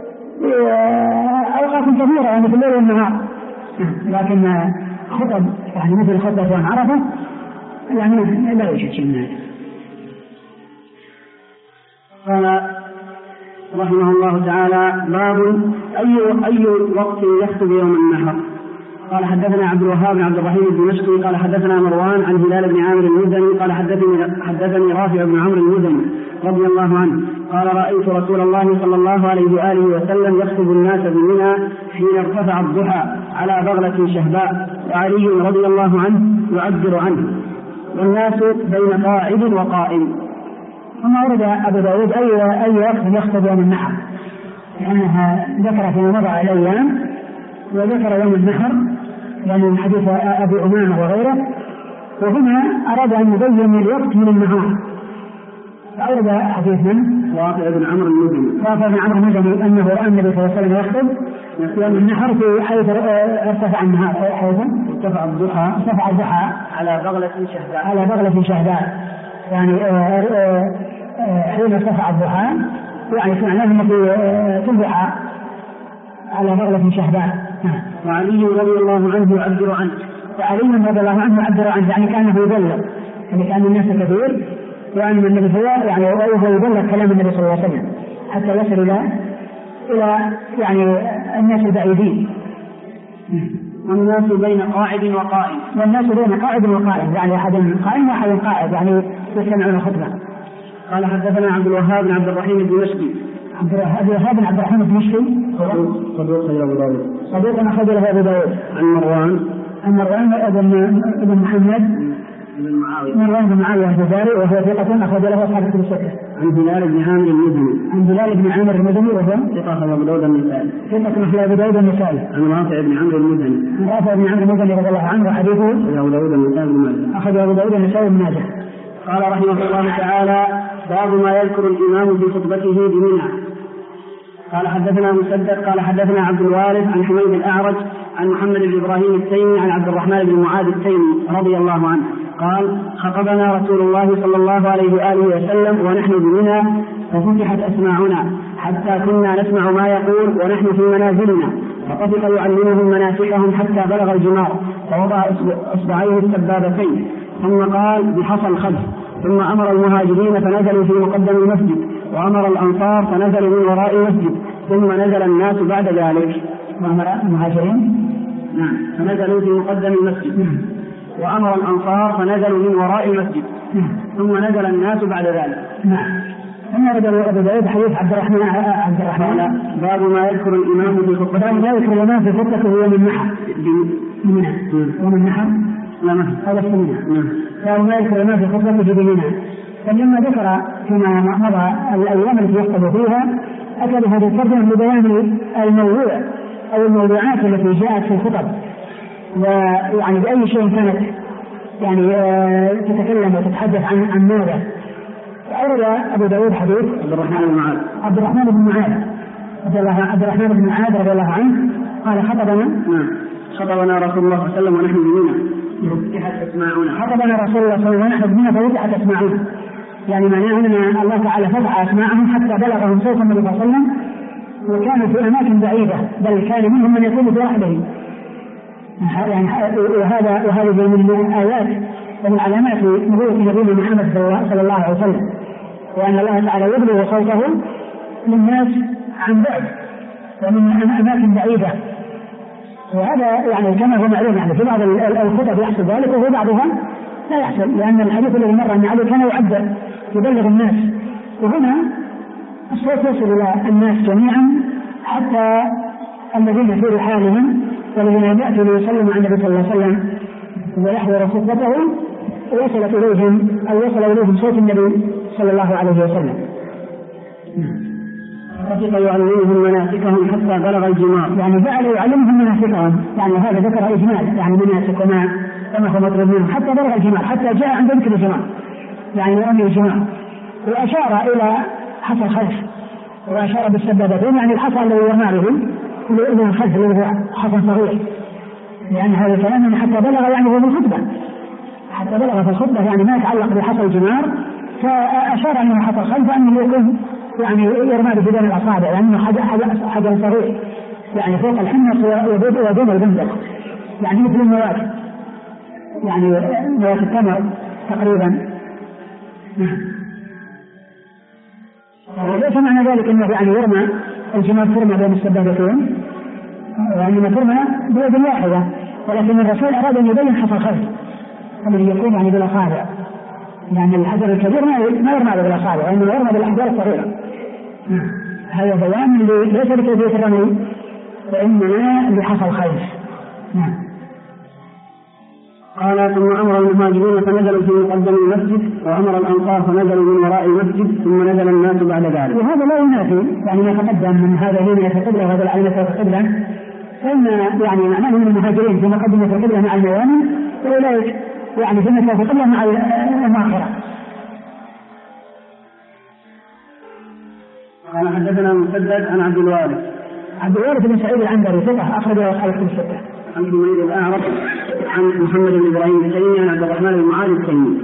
أوقات كثيرة يعني في الليل والنهار. لكن خطب يعني مثل خطبة يوم عرفة يعني لا يوجد شيء من هذا. قال رحمه الله تعالى باب أي وقت يخطب يوم النحر. قال حدثنا عبد الوهاب بن عبد الرحيم الدمشقي قال حدثنا مروان عن هلال بن عامر المزني قال حدثني رافع بن عمرو المزني رضي الله عنه قال رأيت رسول الله صلى الله عليه وآله وسلم يخطب الناس بمنى حين ارتفع الضحى على بغلة شهباء وعلي رضي الله عنه يعبر عنه والناس بين قاعد وقائم. ثم ورد أبو داود أي وقت يخطب يوم النحر لأنها ذكر في موضع الأيام وذكر يوم النحر يعني من حديث أبي أمامة وغيره وهنا أراد أن يبين الوقت من النهار. فأورد حديث من رافع بن عمرو المزني أنه رأى النبي صلى الله عليه وسلم يخطب يوم النحر في حيث ارتفع النهار حيث ارتفع الضحى على بغلة شهباء يعني حين ارتفع الضحى يعني معناه أنه تضحى على بغلة شهباء. وعلي رضي الله عنه يعبر عنه يعني كأنه يبلغ يعني كأن الناس كثير وأن النبي صلى الله عليه وسلم يعني وهو يبلغ كلام النبي صلى الله عليه وسلم حتى يصل إلى يعني الناس البعيدين. والناس بين قاعد وقائم. والناس بين قاعد وقائم، يعني أحد قائم وأحد قاعد، يعني يستمعون الخطبة. قال حدثنا عبد الوهاب بن عبد الرحيم الدمشقي. عبد الوهاب بن عبد الرحيم الدمشقي صدوق أبو داود. صدوق أخرج له أبو داود. عن مروان بن محمد مروان بن معاوية الجزاري وهو ثقة أخرج له أصحاب الكتب الستة. عن هلال بن عامر المزني. عن هلال بن عامر المزني وهو ثقة أبو داود النسائي. ثقة أخرج أبو داود النسائي. عن رافع بن عمرو المزني. عن رافع بن عمرو المزني رضي الله عنه وحديثه أبو داود النسائي بن ماجه. أخرج أبو داود النسائي بن ماجه. قال رحمه الله تعالى: باب ما يذكر الإمام في خطبته بمنى. قال حدثنا مسدد قال حدثنا عبد الوارث عن حميد الأعرج عن محمد بن إبراهيم التيمي عن عبد الرحمن بن معاذ التيمي رضي الله عنه قال: خطبنا رسول الله صلى الله عليه وآله وسلم ونحن بمنى ففتحت أسماعنا حتى كنا نسمع ما يقول ونحن في منازلنا، فطفق يعلمهم مناسكهم حتى بلغ الجمار فوضع إصبعيه السبابتين ثم قال بحصى الخلف، ثم أمر المهاجرين فنزلوا في مقدم المسجد، وأمر الأنصار فنزلوا من وراء المسجد، ثم نزل الناس بعد ذلك. وأمر المهاجرين فنزلوا في مقدم المسجد، وأمر الأنصار فنزلوا من وراء المسجد، ثم نزل الناس بعد ذلك. ثم رجع أبو داود حديث عبد الرحمن باب ما يذكر الإمام في خطبته. باب ما يذكر الإمام في خطبته يوم النحر. يوم النحر هذا السنة. باب ما يذكر الإمام في خطبته بمنى. فلما ذكر فيما مضى الأيام التي يخطب فيها أتى بهذه الترجمة لبيان الموضوع أو الموضوعات التي جاءت في الخطب، ويعني بأي شيء كانت يعني تتكلم وتتحدث عن ماذا. أورد أبو داود حديث عبد الرحمن بن معاذ رضي الله عنه قال: خطبنا رسول الله صلى الله عليه وسلم ونحن بمنى ففتحت أسماعنا. خطبنا رسول الله صلى الله عليه وسلم ونحن بمنى ففتحت أسماعنا، يعني معناه أن الله تعالى فتح أسماعهم حتى بلغهم صوت النبي صلى الله عليه وسلم، وكانوا في أماكن بعيدة، بل كان منهم من يكون في وحده. يعني وهذه من الآيات ومن علامات نبوة نبينا محمد صلى الله عليه وسلم، وأن الله تعالى يبلغ صوته للناس عن بعد ومن أماكن بعيدة. وهذا يعني كما هو معلوم، يعني في بعض الخطب يحصل ذلك وفي بعضها لا يحصل، لأن الحديث الذي مر أن علي كان يعبر يبلغ الناس، وهنا الصوت يصل إلى الناس جميعا حتى الذين في رحالهم والذين يأتوا ليسلموا عن النبي صلى الله عليه وسلم ويحضر خطبته وصلت إليهم أو وصل إليهم صوت النبي صلى الله عليه وسلم. فطفق يعلمهم مناسكهم حتى بلغ الجمار، يعني جعل يعلمهم مناسكهم، يعني هذا ذكر إجمال، يعني مناسك كما هو مطلوب منهم حتى بلغ الجمار، حتى جاء عند ذكر الجمار يعني رمي الجمار، وأشار إلى حصى الخلف وأشار بالسبابتين، يعني الحصى الذي يرمى به إلى الخلف الذي هو حصى صغير، لأن هذا الكلام حتى بلغ يعني هو الخطبة، حتى بلغ في الخطبة يعني ما يتعلق بحصى الجمار، فأشار أنه حصى الخلف أنه يكون يعني يرمى به بين الأصابع، لأنه حجر صغير يعني فوق الحنة ودون البندق، يعني مثل النواة، يعني نواة التمر تقريبا. وليس معنى ذلك أنه يعني يرمى الجمار ترمى بين السبابتين، وإنما ترمى بيد واحدة، ولكن الرسول أراد أن يبين حصى الخلف الذي يكون يعني بالأصابع، يعني الحجر الكبير ما يرمى بالأصابع وإنما يرمى بالأحجار الصغيرة. هذا بيان ليس لكيفية الرمي وإنما لحصى الخلف. قال: ثم أمر المهاجرين فنزلوا في مقدم المسجد، وأمر الأنصار فنزلوا من وراء المسجد، ثم نزل الناس بعد ذلك. وهذا لا ينافي يعني ما تقدم من هذا هنا القبلة وهذا العين في القبلة، فإن يعني معناه من المهاجرين في مقدمة القبلة مع الميامن، وأولئك يعني في مكان القبلة مع المؤخرة. قال: حدثنا مسدد عن عبد الوارث بن سعيد العنبري ثقة أخرج له أصحاب الكتب الستة. عن حميد الأعرج عن محمد بن إبراهيم التيمي عن عبد الرحمن بن معاذ التيمي.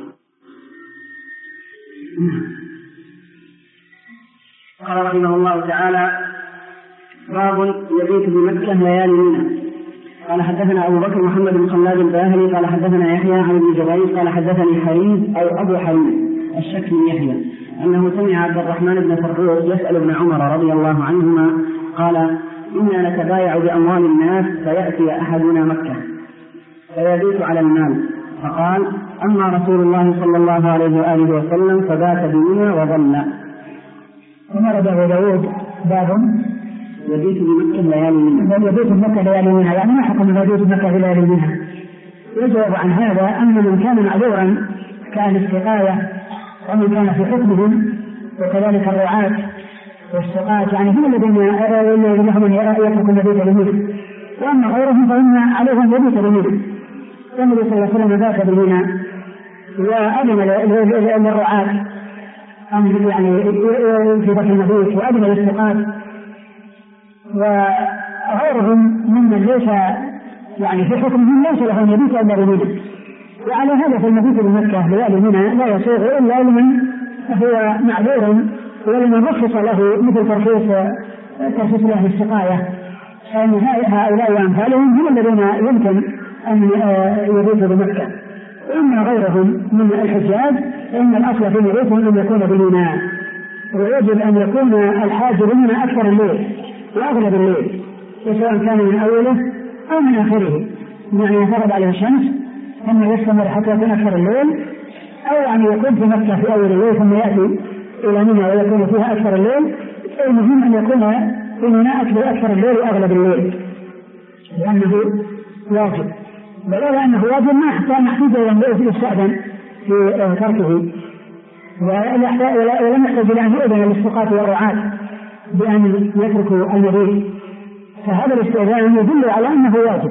قال رحمه الله تعالى: باب يبيت بمكة ليالي منى. قال: حدثنا أبو بكر محمد بن خلاد الباهلي قال حدثنا يحيى عن ابن جريج قال حدثني حريم أو أبو حريم الشك من يحيى أنه سمع عبد الرحمن بن فرقوق يسأل ابن عمر رضي الله عنهما قال: إنا نتبايع بأموال الناس فيأتي أحدنا مكة فيبيت على المال، فقال: أما رسول الله صلى الله عليه وآله وسلم فبات بمنى وظل. ورد أبو داود باب يبيت بمكة ليالي منى. يبيت بمكة ليالي منى، يعني ما حكم يبيت بمكة ليالي منى؟ يجواب عن هذا أن من كان معذورا كالاستقاية ومن كان في حكمهم وكذلك الرعاة والسقاة، يعني هم الذين لهم أن يتركوا المبيت بمنى، وأما غيرهم فإن عليهم يبيت بمنى. النبي صلى الله عليه وسلم بات بمنى وأذن للرعاة أن يعني في بطن المبيت، وأذن للسقاة وغيرهم ممن ليس يعني في حكمهم ليس لهم يبيت إلا بمنى. وعلى هذا فالمبيت بمكة ليالي منى لا يصير إلا لمن هو معذور ولمن رخص له مثل ترخيص له السقاية، فإن هؤلاء وأمثالهم هم الذين يمكن أن يبيتوا بمكة. وأما غيرهم من الحجاج فإن الأصل في مبيتهم أن يكون بمنى، ويجب أن يكون الحاج بمنى أكثر الليل وأغلب الليل، وسواء كان من أوله أو من آخره، يعني يفرض عليه الشمس ثم يستمر حتى يكون أكثر الليل، أو يعني يكون في مكة في أول الليل ثم يأتي إلى منى ويكون فيها أكثر الليل. المهم أن يكون في منى أكثر الليل وأغلب الليل، لأنه واجب. ولولا أنه واجب ما نحتاج إلى أن يستأذن في تركه، ولم يحتاج إلى أن يؤذن للسقاة والرعاة بأن يتركوا المبيت، فهذا الاستئذان يدل على أنه واجب.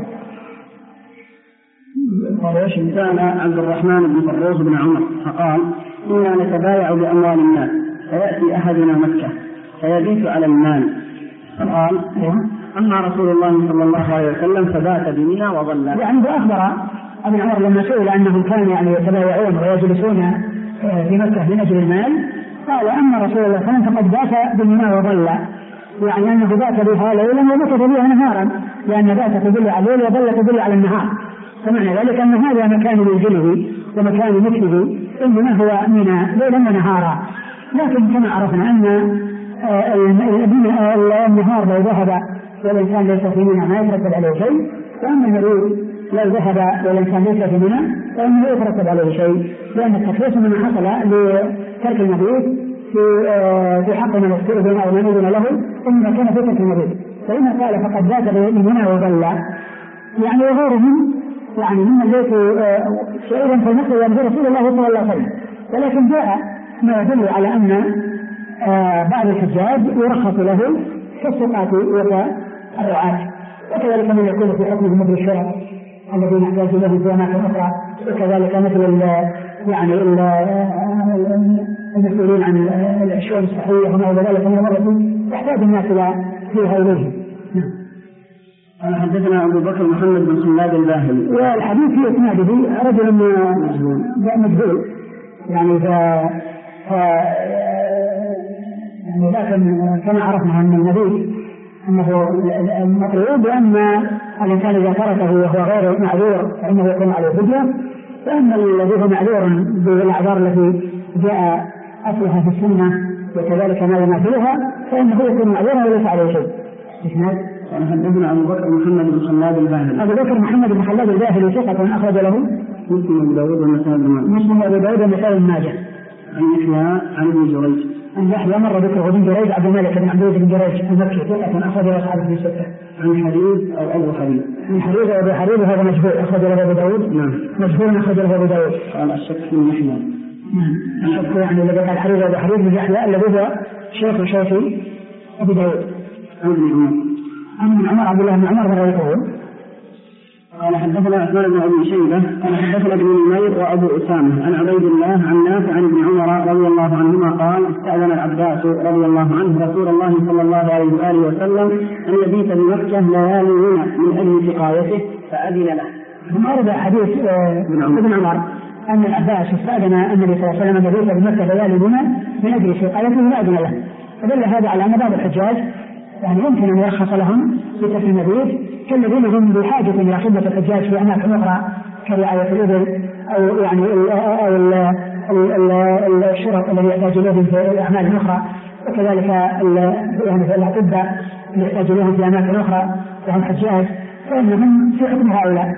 كان عبد الرحمن بن فروز بن عمر فقال: إنا نتبايع بأموال الناس فيأتي أحدنا مكة فيبيت على المال، فقال: أما رسول الله صلى الله عليه وسلم فبات بمنى وظل. يعني أخبر ابن عمر لما سئل أنهم كانوا يعني يتبايعون ويجلسون في مكة من أجل المال، قال: أما رسول الله صلى الله عليه وسلم فقد بات بمنى وظل، يعني أنه بات بها ليلا ومكث بها نهارا، لأن بات تدل على الليل وظل تدل على النهار، فمعنى ذلك أن هذا مكان منزله ومكان مكثه إنما هو منى ليلا ونهارا. لكن كما عرفنا أن النهار لو ذهب والإنسان ليس في منى ما يترتب عليه شيء، وأما المريض لو ذهب والإنسان ليس في منى فإنه يترتب عليه شيء، لأن التخصيص من حصل لترك المريض في حق من استئذن أو من أذن له إنما كان في ترك المريض. فإن قال فقد بات بمنى وظل، يعني وغيرهم يعني ممن ليسوا شعيرا في المسجد يعني رسول الله صلى الله عليه وسلم، ولكن جاء ما يدل على أن بعض الحجاج يرخص له في السقاة والرعاة، وكذلك من يكون في حكمه مثل الشرع الذين يحتاج له في أماكن أخرى، وكذلك مثل يعني المسؤولين عن الشؤون الصحية وما إلى ذلك من الأمور يحتاج الناس فيها إليه. حدثنا أبو بكر محمد بن خلاد الباهلي. والحديث في إسناده رجل مجهول يعني لكن كما عرفنا أن النبي أنه المطلوب بأن الإنسان إذا تركه وهو غير معذور فإنه يكون عليه فدية، فأما الذي هو معذور بالأعذار التي جاء أصلها في السنة وكذلك ما يماثلها فإنه يكون معذورا وليس عليه شيء. حدثنا أبو بكر محمد بن خلاد الباهلي. أبو بكر محمد بن خلاد الباهلي ثقة أخرج له مسلم وأبو داود والنسائي بن ماجه. عن يحيى عن ابن جريج. عن يحيى مر ذكره ابن جريج عبد الملك بن عبد بن جريج المكي ثقة أخرج له أصحاب في الستة. عن حريز أو أبو حريز. عن حريز أو أبو حريز هذا مجهول أخرج له أبو داود. نعم. مجهول أخرج له أبو داود. قال الشك في يحيى. الشك يعني الذي قال حريز أبو حريز بن يحيى الذي هو شيخ أبو داود. عن عمر عبد الله بن عمر رضي قال حدثنا عثمان بن ابي شيبه قال حدثنا ابن نمير وابو اسامه عن عبيد الله عن نافع عن ابن عمر رضي الله عنهما قال استاذن العباس رضي الله عنه رسول الله صلى الله عليه واله وسلم ان يبيت بمكه ليالي من اجل سقايته فاذن له. ثم ورد حديث ابن عمر ان العباس استاذن النبي صلى الله عليه وسلم ان يبيت بمكه ليالي من اجل سقايته فاذن له. فدل هذا على ان بعض الحجاج يعني يمكن أن يرخص لهم في ترك المبيت كالذين هم بحاجة إلى خدمة الحجاج في أماكن أخرى كرعاية الإبل أو يعني الشرط الذي يحتاج إليه في أعمال أخرى، وكذلك يعني في الأطباء يحتاج لهم في أماكن أخرى وهم حجاج فإنهم في حكم هؤلاء.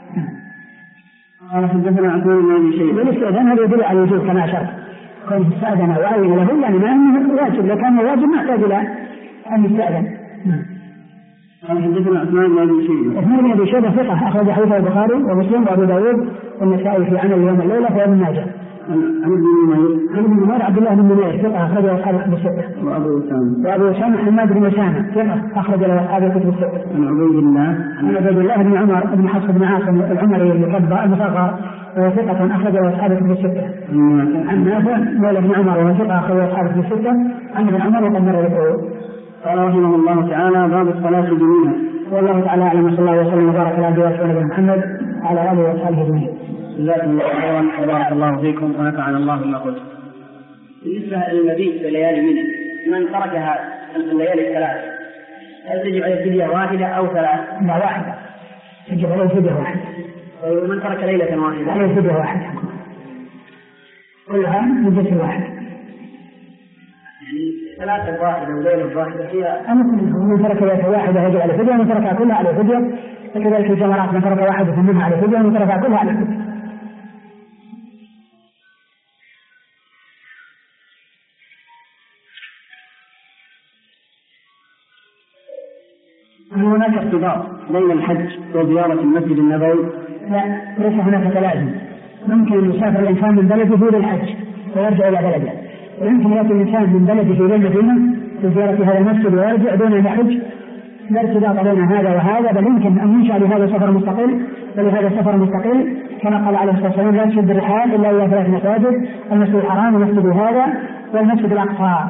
قال حدثنا عثمان بن أبي شيبة. والاستئذان هذا يدل على الوجوب كما أشرت، كونه استأذن وأذن له يعني ما أنه واجب، لو كان واجب ما يحتاج إلى أن يستأذن. قال حدثنا عثمان بن أبي شيبة. عثمان بن أبي شيبة ثقة أخرج حديثه البخاري ومسلم وأبو داود والنسائي في عمل يوم الليلة وابن ماجه. عن ابن نمير عبد الله بن نمير ثقة أخرج له أصحاب الكتب الستة. وأبو أسامة حماد بن أسامة ثقة أخرج له أصحاب الكتب الستة. عن عبيد الله بن عمر بن حفص بن عاصم العمري المصغر وهو ثقة أخرج له أصحاب الكتب الستة. عن نافع مولى بن عمر وهو ثقة أخرج له أصحاب الكتب الستة. عن ابن عمر وقد مر ذكره. قال رحمه الله تعالى باب الصلاة جميعا. والله تعالى أعلم، صلى الله وسلم وبارك على نبينا محمد وعلى آله وصحبه أجمعين. جزاكم الله خيرا وبارك الله فيكم ونفعنا الله بما قلت. بالنسبة للمبيت في ليالي منى، من تركها الليالي الثلاث هل تجب عليه فدية واحدة أو ثلاث؟ لا، واحدة، تجب عليه فدية واحدة. ومن ترك ليلة واحدة عليه فدية واحدة، كلها مدة واحدة. يعني ثلاثة واحدة وليلة واحدة هي من ترك ليلة واحدة يجب عليه فدية، ومن تركها كلها عليه فدية، وكذلك الجمرات من ترك واحدة منها عليه فدية، ومن تركها كلها عليه فدية. هل هناك ارتباط بين الحج وزيارة المسجد النبوي؟ لا، ليس هناك تلازم. ممكن أن يسافر الإنسان من بلده إلى الحج ويرجع إلى بلده، ويمكن يأتي الإنسان من بلده إلى المدينة لزيارة هذا المسجد ويرجع دون أن يحج. لا ارتباط بين هذا وهذا، بل يمكن أن ينشأ لهذا سفر مستقل ولهذا سفر مستقل، كما قال عليه الصلاة والسلام: لا تشد الرحال إلا إلى ثلاث مساجد، المسجد الحرام والمسجد هذا والمسجد الأقصى.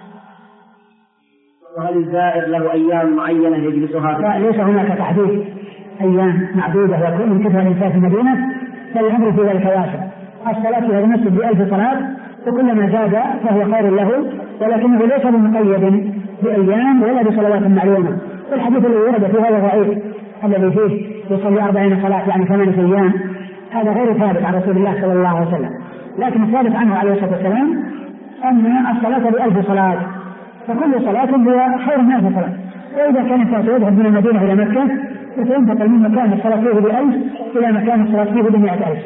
وهل الزائر له أيام معينة يجلسها؟ لا، ليس هناك تحديد أيام معدودة يكون كثر الإنسان في المدينة، بل الأمر في ذلك واسع. الصلاة في هذا المسجد ب1000 صلاة، وكلما زاد فهو خير له، ولكنه ليس بمقيد بأيام ولا بصلوات معلومة. والحديث الذي ورد في هذا الضعيف الذي فيه يصلي 40 صلاة يعني 8 أيام، هذا غير ثابت عن رسول الله صلى الله عليه وسلم، لكن الثابت عنه عليه الصلاة والسلام أن الصلاة ب1000 صلاة، فكل صلاة هي خير من 1000 صلاة. وإذا كان الإنسان يذهب من المدينة إلى مكة فسينتقل من مكان الصلاة فيه ب1000 إلى مكان الصلاة فيه ب100,000.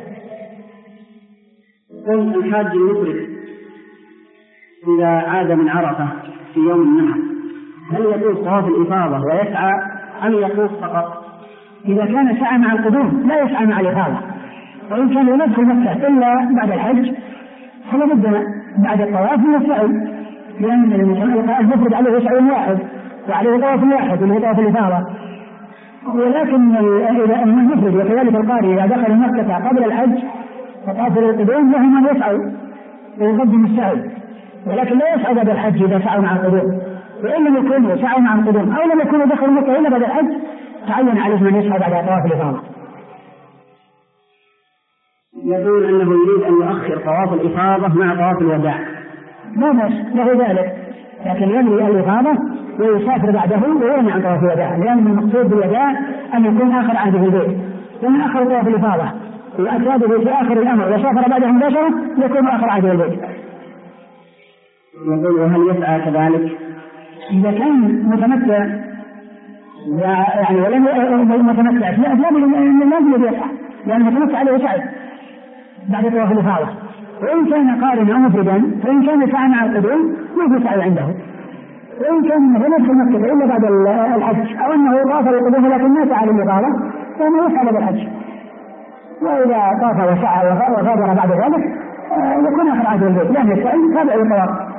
الحاج المفرد إذا عاد من عرفة في يوم النحر هل يطوف طواف الإفاضة ويسعى أم يطوف فقط؟ إذا كان سعى مع القدوم لا يسعى مع الإفاضة، وإن كان لا يدخل مكة إلا بعد الحج فلا بد بعد الطواف من السعي، لأن المفرد عليه سعي واحد وعليه طواف واحد اللي هو طواف الإفاضة. ولكن إذا المفرد وكذلك القارئ إذا دخل مكة قبل الحج فطاف القدوم لهم أن يسعوا ويقدم السعي، ولكن لا يسعى بعد الحج إذا سعوا مع القدوم. وإن لم يكونوا سعوا مع القدوم أو لم يكونوا دخلوا مكة إلا بعد الحج تعين عليهم أن يسعى بعد طواف الإفاضة. يقول أنه يريد أن يؤخر طواف الإفاضة مع طواف الوداع. لا بأس له ذلك، لكن ينوي الإفاضة ويسافر بعده ويرمي عن طواف الوداع، لأن المقصود بالوداع أن يكون آخر عهده في البيت. ومن آخر طواف الإفاضة وأتى به في آخر الأمر وسافر بعده مباشرة يكون آخر عهده البيت. يقول وهل يسعى كذلك؟ إذا كان متمتع يعني ولم متمتع لازم يسعى، لأن المتمتع عليه سعي بعد طواف الإفاضة. وإن كان قارنا أو مفردا فإن كان سعى مع القدوم ما في سعي عنده، وإن كان لم يدخل مكة إلا بعد الحج أو أنه طاف القدوم لكن ما سعى للإفاضة فإنه يسعى بعد الحج. وإذا طاف وسعى وغادر بعد ذلك يكون آخر عهده البيت، لأن السعي تابع للطواف.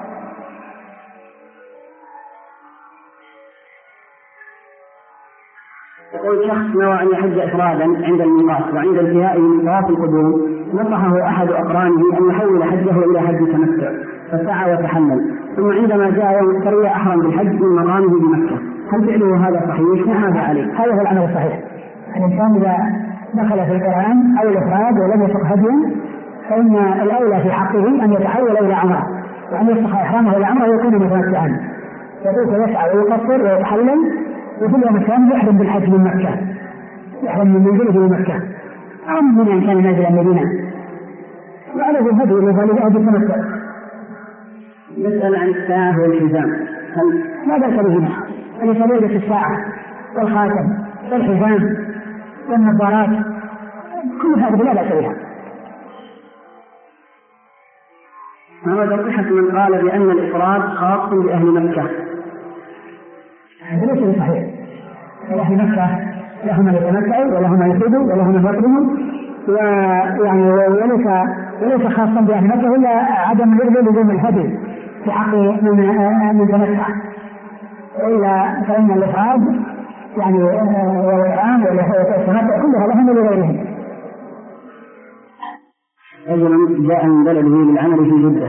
يقول شخص نوى أن يحج إفرادا عند الميقات وعند انتهائه من طواف القدوم نصحه أحد أقرانه أن يحول حجه إلى حج تمتع فسعى وتحلل، ثم عندما جاء يوم التروية أحرم بالحج من مقامه بمكة، هل فعله هذا صحيح؟ ماذا عليه؟ هذا هو العمل الصحيح. الإنسان إذا دخل في القران أو الإفراد ولم يسق هديا فإن الأولى في حقه أن يتحول إلى عمرة وأن يصح إحرامه إلى عمرة ويكون متمتعا، يطوف ويسعى ويقصر ويتحلل، وفي اليوم الثاني يحرم بالحج من مكة، يحرم من منزله من مكة أو من أن كان نازلا المدينة، وعلى الهدي لذلك أهدي التمتع. يسأل عن الساعة والحزام هل لا بأس بهما، التي تلبس الساعة والخاتم والحزام والنظارات، كل هذا لا بأس بها. ما تصحة من قال بأن الإفراد خاص بأهل مكة؟ هذا ليس بصحيح. أهل مكة لهم من يتمتعوا ولهم من يفيدوا ولهم من يطلبوا، ويعني وليس خاصا بأهل مكة إلا عدم لزوم الهدي في حق من تمتع، وإلا فإن الإفراد يعني والإحرام والتمتع كلها لهم ولغيرهم. رجل جاء من بلده للعمل في جدة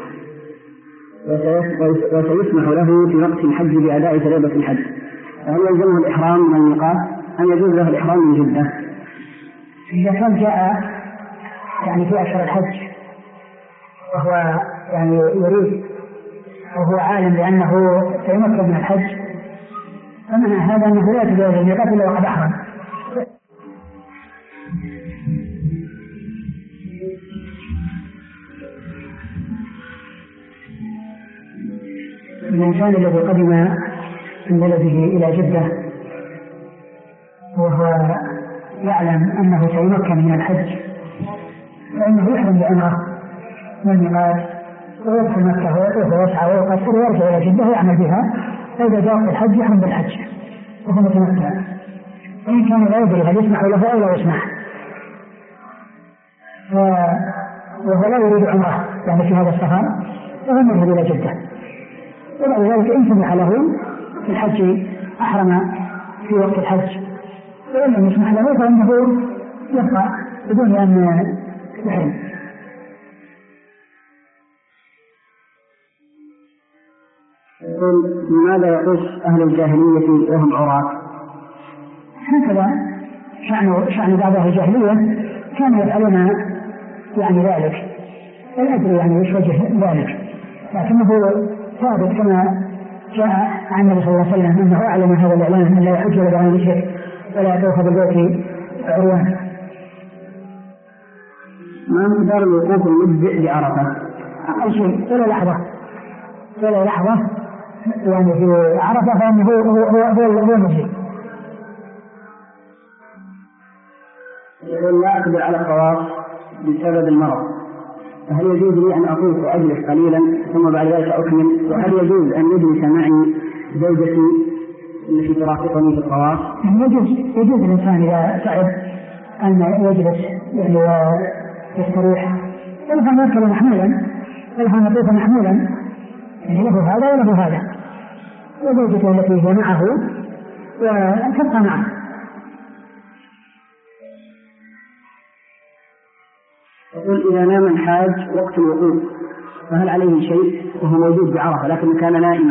وسيسمح له في وقت الحج بأداء فريضة الحج، فهل يلزمه الإحرام من الميقات أم يجوز له الإحرام من جدة؟ إذا كان جاء يعني في أشهر الحج وهو يعني يريد وهو عالم بأنه سيمكن من الحج، فمعنى هذا أنه لا يتجاوز الميقات إلا وقد أحرم. الإنسان الذي قدم من بلده إلى جدة وهو يعلم أنه سيمكن من الحج، فإنه يحرم بعمرة من الميقات ويدخل مكة ويطوف ويسعى ويقصر ويرجع إلى جدة ويعمل بها، فإذا جاء في الحج يحرم بالحج وهو متمتع، وإن كان لا يدري هل يسمح له أو لا يسمح، وهو لا يريد عمره يعني في هذا السفر وهو يذهب إلى جدة، ولذلك إن سمح له في الحج أحرم في وقت الحج، وإن لم يسمح له فإنه يبقى بدون أن يحرم. لماذا يقص أهل الجاهلية وهم عراة؟ هكذا شأن بعض أهل الجاهلية كانوا يفعلون يعني ذلك، لا أدري يعني إيش وجه ذلك، لكنه ثابت كما جاء عن النبي صلى الله عليه وسلم أنه أعلم هذا الإعلان أن لا يحج ولا يعمل شيء ولا يطوف بالبيت عريان. ما مقدار الوقوف المجزئ بعرفة؟ أقل شيء ولا لحظة يعني في عرفة، فإنه هو مجزئ. يقول لا أقدر على الطواف بسبب المرض، فهل يجوز لي أن أطوف وأجلس قليلا ثم بعد ذلك أكمل؟ وهل يجوز أن يجلس معي زوجتي التي ترافقني في الطواف؟ يجوز الإنسان إذا تعب أن يجلس يعني يستريح، ولكن يركب محمولا ولكن يطوف محمولا، يعني له هذا وله هذا، وزوجته التي هي معه وتبقى معه. يقول إذا نام الحاج وقت الوقوف فهل عليه شيء وهو موجود بعرفة لكن كان نائما؟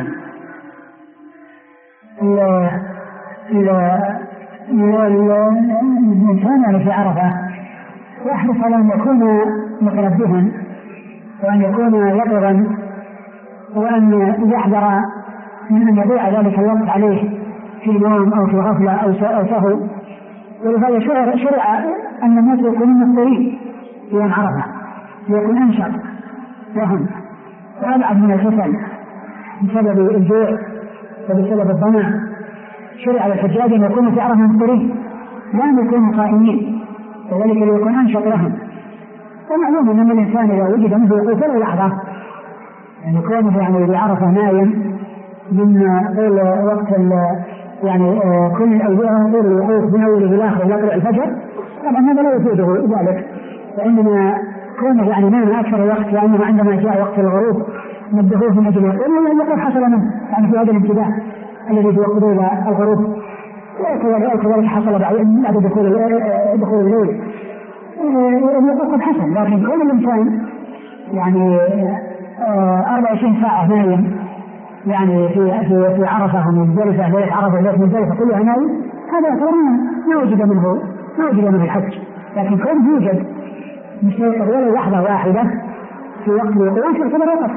الإنسان يعني في عرفة يحرص على أن يكون متنبها وأن يكون يقظا وأن يحذر من أن يضيع ذلك الوقت عليه في نوم أو في غفلة أو سهو، ولهذا شرع أن الناس يكونون مفطرين في يوم عرفة ليكون أنشط لهم وأبعد من الفتن بسبب الجوع وبسبب الظمأ. شرع للحجاج أن يكونوا في عرفة مفطرين لا أن يكونوا قائمين، وذلك ليكون أنشط لهم. ومعلوم أن الإنسان إذا وجد منه وقوف ولا لحظة يعني كونه يعني بعرفة نايم من طول وقت يعني كل الأوجاع طول الوقوف من أوله إلى آخره إلى طلوع الفجر، طبعا هذا لا يفيده ذلك، وإنما كونه يعني نام أكثر الوقت، وإنما عندما جاء وقت الغروب نبهوه من أجل الوقوف حصل منه يعني في هذا الانتباه الذي هو قبيل الغروب، وكذلك حصل بعد دخول الليل الوقوف قد حصل. لكن كون الإنسان يعني 24 ساعة نايم يعني في عرفة مزدلفة ليلة عرفة ليلة مزدلفة كلها نايم، هذا يعتبر ما وجد منه الحج. لكن كون يوجد مستيقظ ولا لحظة واحدة في وقت الوقوف يعتبر وقف.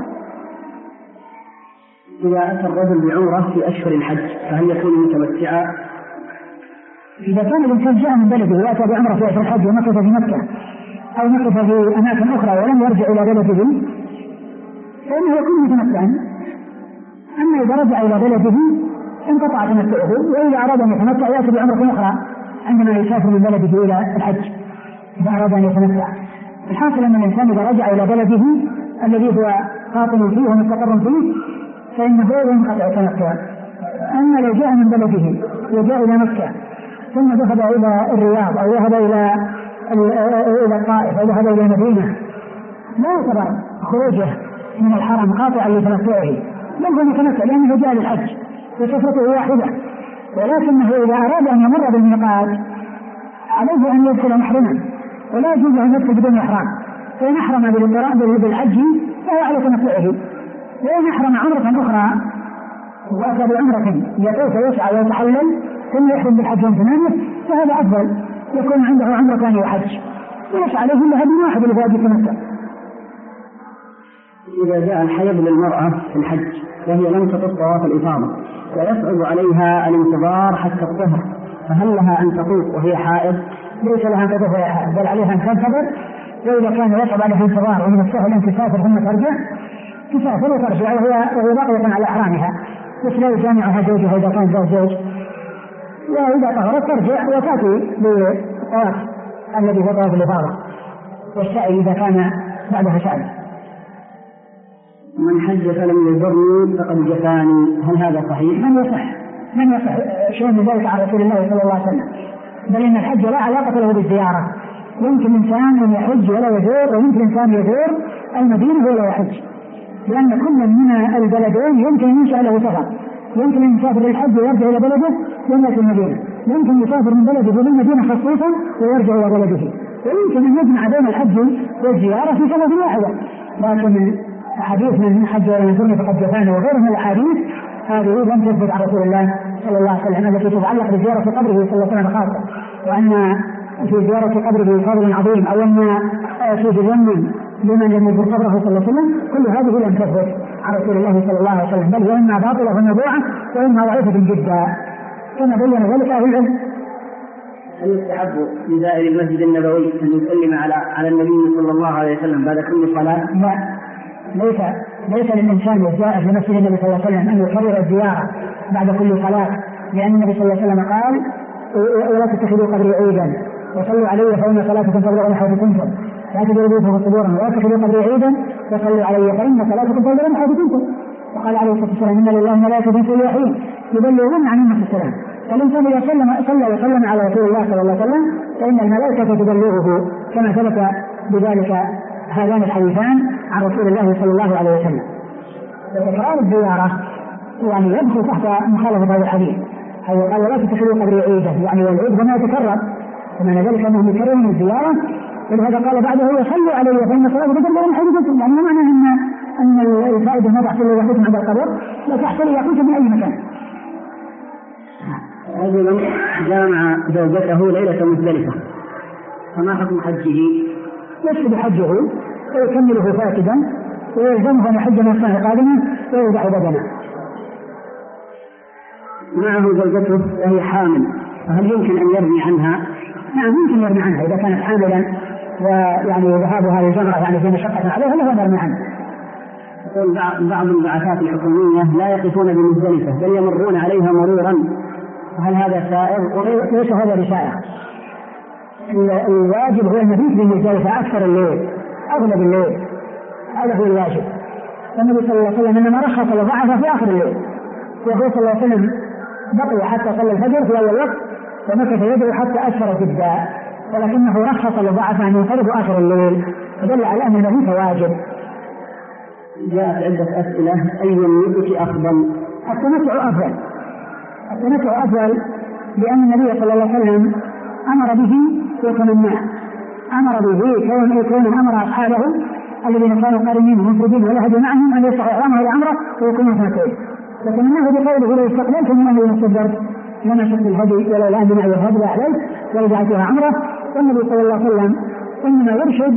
إذا أتى الرجل بعمرة في أشهر الحج فهل يكون متمتعا؟ إذا كان الإنسان جاء من بلده وأتى بعمرة في أشهر الحج ومكث في مكة أو مكث في أماكن أخرى ولم يرجع إلى بلده فإنه يكون متمتعا. أما إذا رجع إلى بلده انقطع تمتعه، وإذا أراد أن يتمتع يأتي بعمرة أخرى عندما يسافر من بلده إلى الحج إذا أراد أن يتمتع. الحاصل أن الإنسان إذا رجع إلى بلده الذي هو قاطن فيه ومستقر فيه فإنه ينقطع التمتع. أما لو جاء من بلده وجاء إلى مكة ثم ذهب إلى الرياض أو ذهب إلى الطائف أو ذهب إلى المدينة لا يعتبر خروجه من الحرم قاطعا لتمتعه، بل هو متمتع لأنه جاء للحج وسفرته واحدة. ولكنه إذا أراد أن يمر بالميقات عليه أن يدخل محرما، ولا يجوز أن يدخل بدون إحرام. فإن أحرم بالحج فهو على تمتعه، وإن أحرم عمرة أخرى وأتى بعمرة يطوف ويسعى ويتحلل ثم يحرم بالحج وامتنانه فهذا أفضل، يكون عنده عمرتان وحج وليس عليه إلا هدي واحد لذلك التمتع. إذا جاء الحيض للمرأة في الحج وهي لم تطف طواف الإفاضة ويصعب عليها الانتظار حتى الطهر، فهل لها أن تطوف وهي حائض؟ ليس لها أن تطوف وهي حائض، بل عليها أن تنتظر. وإذا كان يصعب عليها الانتظار ومن السهل أن تسافر ثم ترجع تسافر وترجع وهي باقية على إحرامها، مثل لا يجامعها زوجها إذا كان زوج، وإذا طهرت ترجع وتأتي بالطواف الذي هو طواف الإفاضة والسعي إذا كان بعدها سعي. من حج فلم يزرني فقد جفاني، هل هذا صحيح؟ من يصح شيء من ذلك عن رسول الله صلى الله عليه وسلم، بل إن الحج لا علاقة له بالزيارة. يمكن إنسان أن يحج ولا يزور، ويمكن إنسان يزور المدينة ولا يحج، لأن كل من البلدين يمكن أن ينشأ له سفر. يمكن أن يسافر للحج ويرجع إلى بلده ويأتي المدينة، يمكن يسافر من بلده للمدينة خصوصا ويرجع إلى بلده، ويمكن أن يجمع بين الحج والزيارة في سنة واحدة. لكن حديث من حج ولم يزرني فقد جفاني وغيره من الأحاديث هذه لم تثبت عن رسول الله صلى الله عليه وسلم التي تتعلق بزيارة قبره صلى الله عليه وسلم خاصة، وأن في زيارة قبره فضل عظيم، أو أن سوء الظن لمن لم يزور قبره صلى الله عليه وسلم، كل هذه لم تثبت عن رسول الله صلى الله عليه وسلم، بل هي إما باطلة وموضوعة وإما ضعيفة جدا كما بين ذلك أهل العلم. هل يستحب لزائر المسجد النبوي أن يسلم على النبي صلى الله عليه وسلم بعد كل صلاة؟ لا، ليس للإنسان الزائر في مسجد النبي صلى الله عليه وسلم أن يكرر الزيارة بعد كل صلاة، لأن النبي صلى الله عليه وسلم قال: ولا تتخذوا قبري عيدا وصلوا علي فإن صلاتكم تبلغني حيث كنتم، لا تجلبوا في صدورا ولا تتخذوا قبري عيدا وصلوا علي فإن صلاتكم تبلغني حيث كنتم. وقال عليه الصلاة والسلام: إن لله ملائكة في كل حين يبلغون عن أمة السلام. فالإنسان إذا صلى وسلم على رسول الله صلى الله عليه وسلم فإن الملائكة تبلغه، كما ثبت بذلك هذان الحديثان عن رسول الله صلى الله عليه وسلم. فتكرار الزيارة يعني يدخل تحت مخالفة هذا الحديث، أي قال: ولا تتخذوا قبري عيدا، يعني والعيد ما يتكرر، ومعنى ذلك أنهم يكررون الزيارة. ولهذا قال بعده: وصلوا علي فإن صلاتكم تبلغني حيث كنتم، يعني معنى أن الفائدة ما تحصل لوحدكم عند القبر، لا تحصل إذا كنتم في أي مكان. رجل جامع زوجته ليلة مزدلفة، فما حكم حجه؟ يفسد حجه ويكمله فاسدا ويلزمه أن يحج من السنة القادمة ويذبح بدنه. معه زوجته وهي حامل، فهل يمكن أن يرمي عنها؟ نعم، يمكن يرمي عنها إذا كانت حاملا، ويعني ذهابها للجمرة يعني في مشقة عليها لا يرمي عنها. بعض البعثات الحكومية لا يقفون بمزدلفة بل يمرون عليها مرورا، هل هذا سائر؟ ليس هذا بسائر. الواجب هو المبيت بمزدلفة أكثر الليل، أغلب الليل، هذا هو الواجب. النبي صلى الله عليه وسلم إنما رخص وضعف في آخر الليل، وهو صلى الله عليه وسلم بقي حتى صلى الفجر في أول وقت ومكث يدعو حتى أسفر جدا، ولكنه رخص وضعف أن ينفرد آخر الليل، فدل على أن المبيت واجب. جاءت عدة أسئلة: أي النسك أفضل؟ التمتع أفضل لأن النبي صلى الله عليه وسلم أمر به ويتمنى، أمر به كون أمر أصحابه الذين كانوا قارنين مفردين ولا هدي معهم أن يصعوا إعلامه إلى أمره ويكونوا متمتعين، وتمناه بقوله: لو استقبلت من أهل المستدبر لما شق الهدي ولو الآن بمعي الهدي لأعليت ولجعلتها عمره. والنبي صلى الله عليه وسلم إنما يرشد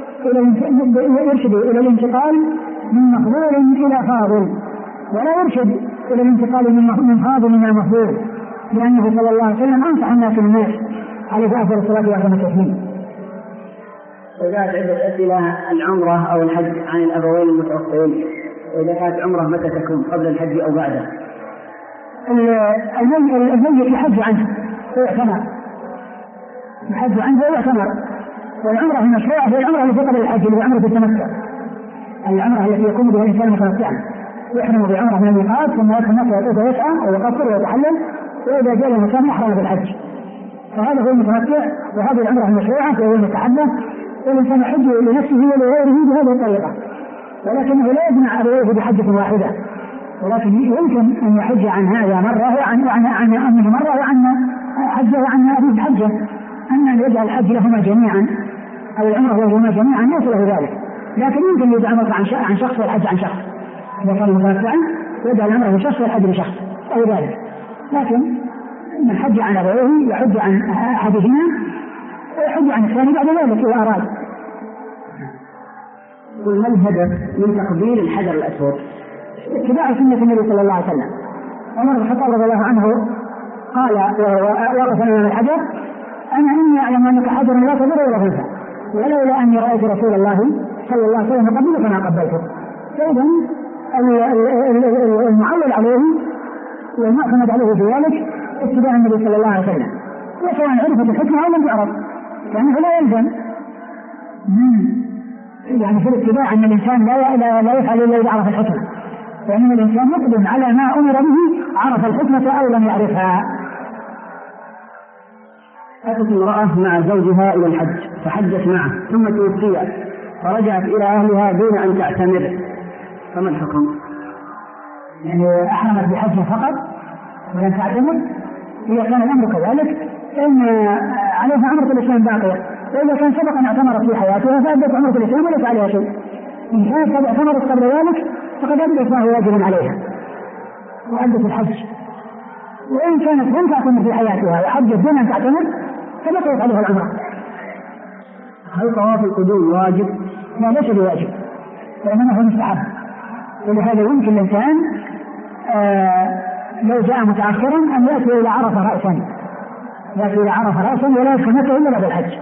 إلى الانتقال من مفضول إلى فاضل، ولا يرشد إلى الانتقال من فاضل إلى مفضول، لأنه صلى الله عليه وسلم أنصح الناس بالناس عليه أفضل الصلاة وأتم التسليم. وجاءت عدة أسئلة: العمرة أو الحج عن الأبوين المتوفين، وإذا كانت عمرة متى تكون، قبل الحج أو بعده؟ الميت يحج عنه ويعتمر، يحج عنه ويعتمر. والعمرة المشروعة هي العمرة التي قبل الحج اللي هي عمرة التمتع، العمرة التي يكون بها الإنسان متمتعا، يحرم بعمرة من الميقات ثم يدخل مكة ويطوف ويسعى ويقصر ويتحلل، وإذا جاء المكان يحرم بالحج. فهذا هو المتمتع، وهذه العمرة المشروعة وهي المتحدث، والإنسان يحج لنفسه ولغيره بهذه الطريقة، ولكنه لا يجمع أبويه بحجة واحدة، ولكن يمكن أن يحج عن هذا مرة وعن أمه مرة وعن حجه وعن أبيه حجة، أن يجعل الحج لهما جميعا أو العمرة لهما جميعا ليس له ذلك، لكن يمكن يجعل عمرة عن شخص والحج عن شخص، إذا كان متمتعا يجعل العمرة لشخص والحج لشخص أو ذلك، لكن من حج عن أبويه يحج عن أحدهما ويحج عن الثاني بعد ذلك إذا أراد. وما الهدف من تقبيل الحجر الأسود؟ اتباع سنة النبي صلى الله عليه وسلم. عمر بن الخطاب رضي الله عنه قال وقف أمام الحجر: أنا إني أعلم أنك حجر لا تضر ولا تنفع، ولولا أني رأيت رسول الله صلى الله عليه وسلم قبلك ما قبلته. فإذا المعول عليه والمعتمد عليه في ذلك اتباع النبي صلى الله عليه وسلم، وسواء عرفت الحكمة أو لم تعرف، لأنه لا يلزم يعني في الاتباع أن الإنسان لا يفعل إلا إذا عرف الحكمة، فإن الإنسان يقدم على ما أمر به عرف الحكمة أو لم يعرفها. أتت امرأة مع زوجها إلى الحج فحجت معه ثم توفي فرجعت إلى أهلها دون أن تعتمر، فما الحكم؟ يعني أحرمت بحج فقط ولم تعتمر، إذا كان الأمر كذلك فإن عليها عمرة الإسلام باقية، وإذا كان سبق أن اعتمرت في حياتها فأدت عمرة الإسلام وليس عليها شيء. إن كانت قد اعتمرت قبل ذلك فقد أدت ما هو واجب عليها وأدت الحج، وإن كانت لم تعتمر في حياتها وحجت دون أن تعتمر فبقيت عليها العمرة. هل طواف القدوم واجب؟ لا، ليس بواجب، وإنما هو مستحب. ولهذا يمكن الإنسان لو جاء متأخرا أن يأتي إلى عرفة رأسا، يأتي إلى عرفة رأسا ولا يدخل مكة إلا بعد الحج.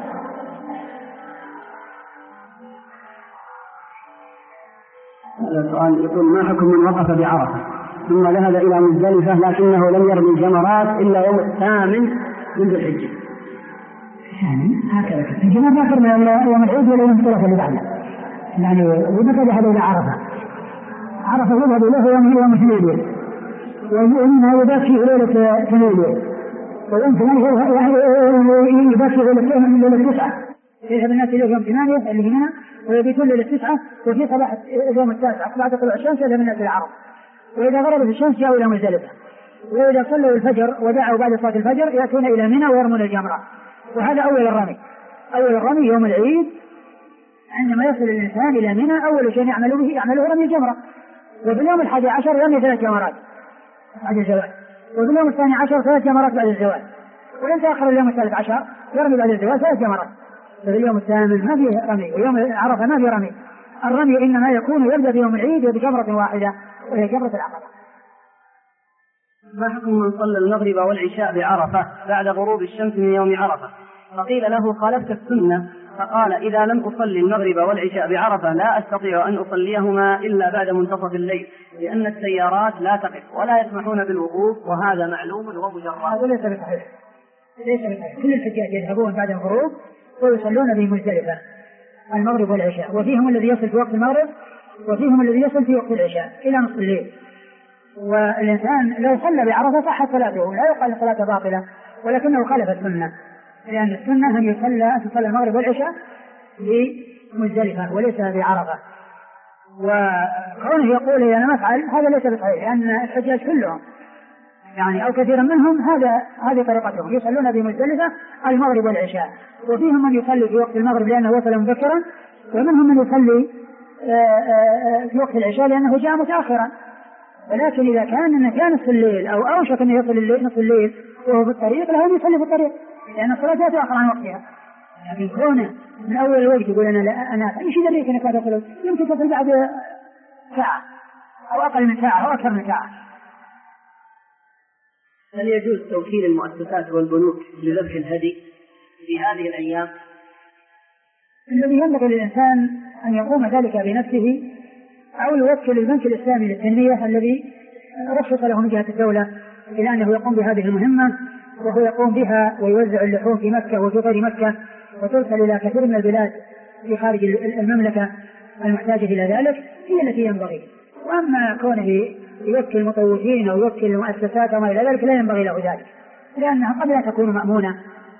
هذا سؤال يقول: ما حكم من وقف بعرفة ثم ذهب إلى مزدلفة لكنه لم يرمي الجمرات إلا يوم 8 من ذي الحجة؟ يعني هكذا الجمرات ما ترمي إلا يوم العيد ولا يوم الثلاثاء اللي بعده، يعني ومتى ذهب إلى عرفة يذهب إليه يوم اثنين، ومنها يبات فيه ليلة 8، ويوم 8 يبات فيه ليلة 9، يذهب الناس إليه يوم 8 اللي هنا ويبيتون ليلة 9، وفي صباح يوم 9 بعد طلوع الشمس يذهب الناس إلى عرفة، وإذا غربت الشمس جاءوا إلى مزدلفة، وإذا صلوا الفجر ودعوا بعد صلاة الفجر يأتون إلى منى ويرمون الجمرة. وهذا أول الرمي يوم العيد، عندما يصل الإنسان إلى منى أول شيء يعمله رمي الجمرة. وفي اليوم 11 يرمي 3 جمرات بعد الزوال، وفي اليوم 12 3 جمرات بعد الزوال، ولن تأخر اليوم 13 يرمي بعد الزوال 3 جمرات. ففي اليوم 8 ما فيه رمي، ويوم عرفة ما فيه رمي. الرمي إنما يكون يبدأ بيوم العيد بجمرة واحدة وهي جمرة العقبة. ما حكم من صلى المغرب والعشاء بعرفة بعد غروب الشمس من يوم عرفة؟ فقيل له: خالفت السنة. فقال: إذا لم أصلي المغرب والعشاء بعرفة لا أستطيع أن أصليهما إلا بعد منتصف الليل، لأن السيارات لا تقف ولا يسمحون بالوقوف، وهذا معلوم ومجرد. هذا ليس بصحيح. كل الحجاج يذهبون بعد الغروب ويصلون في مزدلفة المغرب والعشاء، وفيهم الذي يصل في وقت المغرب وفيهم الذي يصل في وقت العشاء إلى نصف الليل. والإنسان لو صلى بعرفة صحت صلاته، لا يقال صلاة باطلة، ولكنه خالف السنة، لأن السنة أن تصلى المغرب والعشاء بمزدلفة وليس بعرفة. وكونه يقول أنا ما أفعل هذا ليس بصحيح، لأن الحجاج كلهم يعني أو كثيرا منهم هذه طريقتهم، يصلون بمزدلفة المغرب والعشاء، وفيهم من يصلي في وقت المغرب لأنه وصل مبكرا، ومنهم من يصلي في وقت العشاء لأنه جاء متأخرا. ولكن إذا كان نصف الليل أو أوشك أن يصل نصف الليل وهو في الطريق له أن يصلي في الطريق، لأن الصلاة لا تأخر عن وقتها. لكن كونه من أول الوقت يقول أنا إيش يدريك أنك لا تصل، يمكن تصل بعد ساعة أو أقل من ساعة أو أكثر من ساعة. هل يجوز توكيل المؤسسات والبنوك لذبح الهدي في هذه الأيام؟ الذي ينبغي للإنسان أن يقوم ذلك بنفسه، أو يوكل البنك الإسلامي للتنمية الذي رخص له من جهة الدولة إلى أنه يقوم بهذه المهمة، وهو يقوم بها ويوزع اللحوم في مكة وفي غير مكة، وترسل إلى كثير من البلاد في خارج المملكة المحتاجة إلى ذلك، هي التي ينبغي. وأما كونه يوكل مطوفين أو يوكل مؤسسات وما إلى ذلك لا ينبغي له ذلك، لأنها قد لا تكون مأمونة،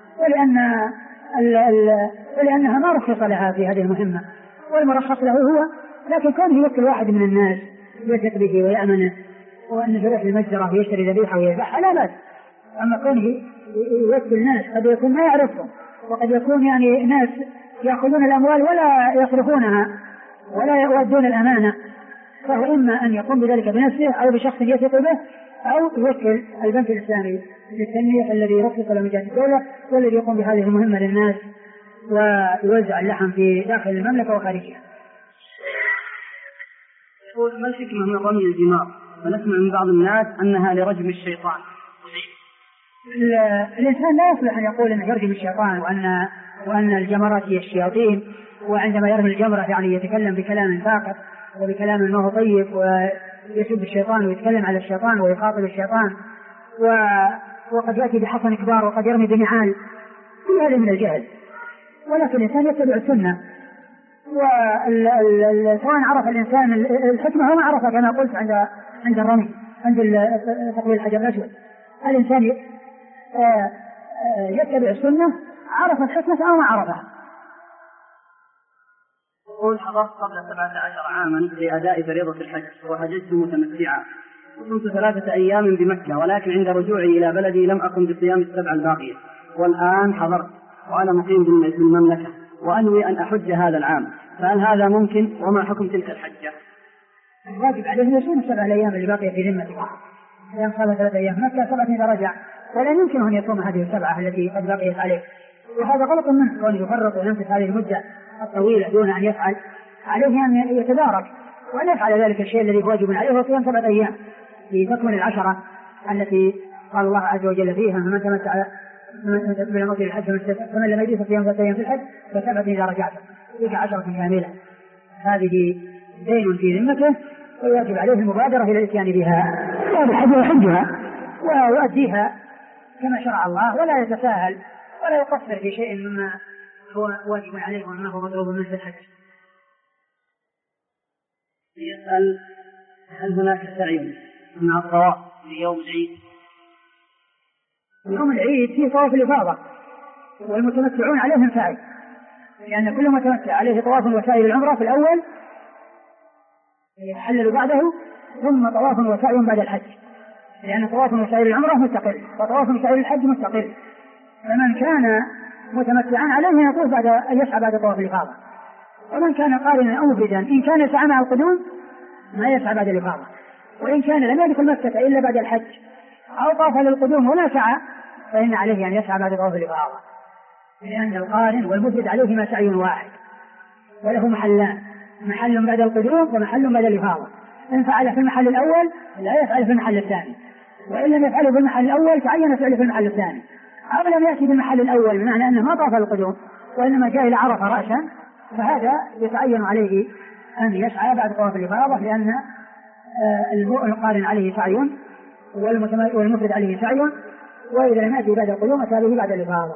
ولأنها ما رخص لها في هذه المهمة، والمرخص له هو. لكن كونه يوكل واحد من الناس يثق به ويأمنه، وأنه يروح المتجر ويشتري ذبيحة ويذبحها لا بأس. أما كونه يوكل ناس قد يكون ما يعرفهم، وقد يكون يعني ناس يأخذون الأموال ولا يصرفونها ولا يؤدون الأمانة، فهو إما أن يقوم بذلك بنفسه أو بشخص يثق به، أو يوكل البنك الإسلامي للتنمية الذي يرخص له من جهة الدولة، والذي يقوم بهذه المهمة للناس ويوزع اللحم في داخل المملكة وخارجها. ما الحكمة من رمي الجمار؟ فنسمع من بعض الناس أنها لرجم الشيطان. الإنسان لا يصلح أن يقول أنه يرجم الشيطان وأن الجمرات هي الشياطين، وعندما يرمي الجمرة يعني يتكلم بكلام فاقد وبكلام ما هو طيب، ويسب الشيطان ويتكلم على الشيطان ويخاطب الشيطان، وقد يأتي بحصن كبار وقد يرمي بنعال. كل هذا من الجهل. ولكن الإنسان يتبع السنة، سواء عرف الإنسان الحكمة أو ما عرفها، كما قلت عند الرمي، عند تقبيل الحجر الأسود. الإنسان يتبع السنة، عرف الحكمة أو ما عرفها. يقول حضرت قبل 17 عاما لأداء فريضة الحج، وحججت متمتعا، وكنت 3 أيام بمكة، ولكن عند رجوعي إلى بلدي لم أقم بصيام ال7 الباقية، والآن حضرت وأنا مقيم بالمملكة وأنوي أن أحج هذا العام، فهل هذا ممكن؟ وما حكم تلك الحجة؟ الواجب عليه أن يصوم 7 الأيام اللي باقية في ذمته. أيام صار 3 أيام مكة، 7 إذا رجع، ولا يمكن أن يصوم هذه 7 التي قد بقيت عليه. وهذا غلط منه، وأن يفرط وينفذ هذه المدة الطويلة دون أن يفعل. عليه أن يتدارك وأن يفعل ذلك الشيء الذي واجب عليه، وصيام 7 أيام لتكمل 10 التي قال الله عز وجل فيها: فمن تمتع بالعمرة إلى الحج فمن لم يجد فصيام 3 أيام في الحج ف7 إذا رجعت، تلك 10 كاملة. هذه دين في ذمته، ويجب عليه المبادرة إلى الإتيان بها، والحج يحجها ويؤديها كما شرع الله، ولا يتساهل ولا يقصر في شيء مما هو واجب عليه وما هو مطلوب منه في الحج. يسأل: هل هناك سعي مع الطواف في يوم العيد؟ يوم العيد فيه طواف الإفاضة، والمتمتعون عليهم سعي، لأن كل متمتع عليه طواف وسعي العمرة في الأول يحلل بعده، ثم طواف وسعي بعد الحج، لأن طواف وسعي العمرة مستقل، وطواف وسعي الحج مستقل. فمن كان متمتعا عليه يطوف بعد أن يسعى بعد طواف الإفاضة، ومن كان قارنا أو مفردا إن كان سعى مع القدوم ما يسعى بعد الإفاضة، وإن كان لم يدخل مكة إلا بعد الحج أو طاف للقدوم ولا سعى فإن عليه أن يسعى بعد طواف الإفاضة، لأن القارن والمفرد عليهما سعي واحد، وله محلان: محل بعد القدوم ومحل بعد الإفاضة. إن فعل في المحل الأول لا يفعل في المحل الثاني، وإن لم يفعله في المحل الأول تعين فعله في المحل الثاني. أو لم يأتي في المحل الأول بمعنى أنه ما طاف القدوم وإنما جاء إلى عرفة رأسا، فهذا يتعين عليه أن يسعى بعد طواف الإفاضة، لأن القارن عليه سعي والمفرد عليه سعي، وإذا لم يأتي بعد القدوم أتى به بعد الإفاضة.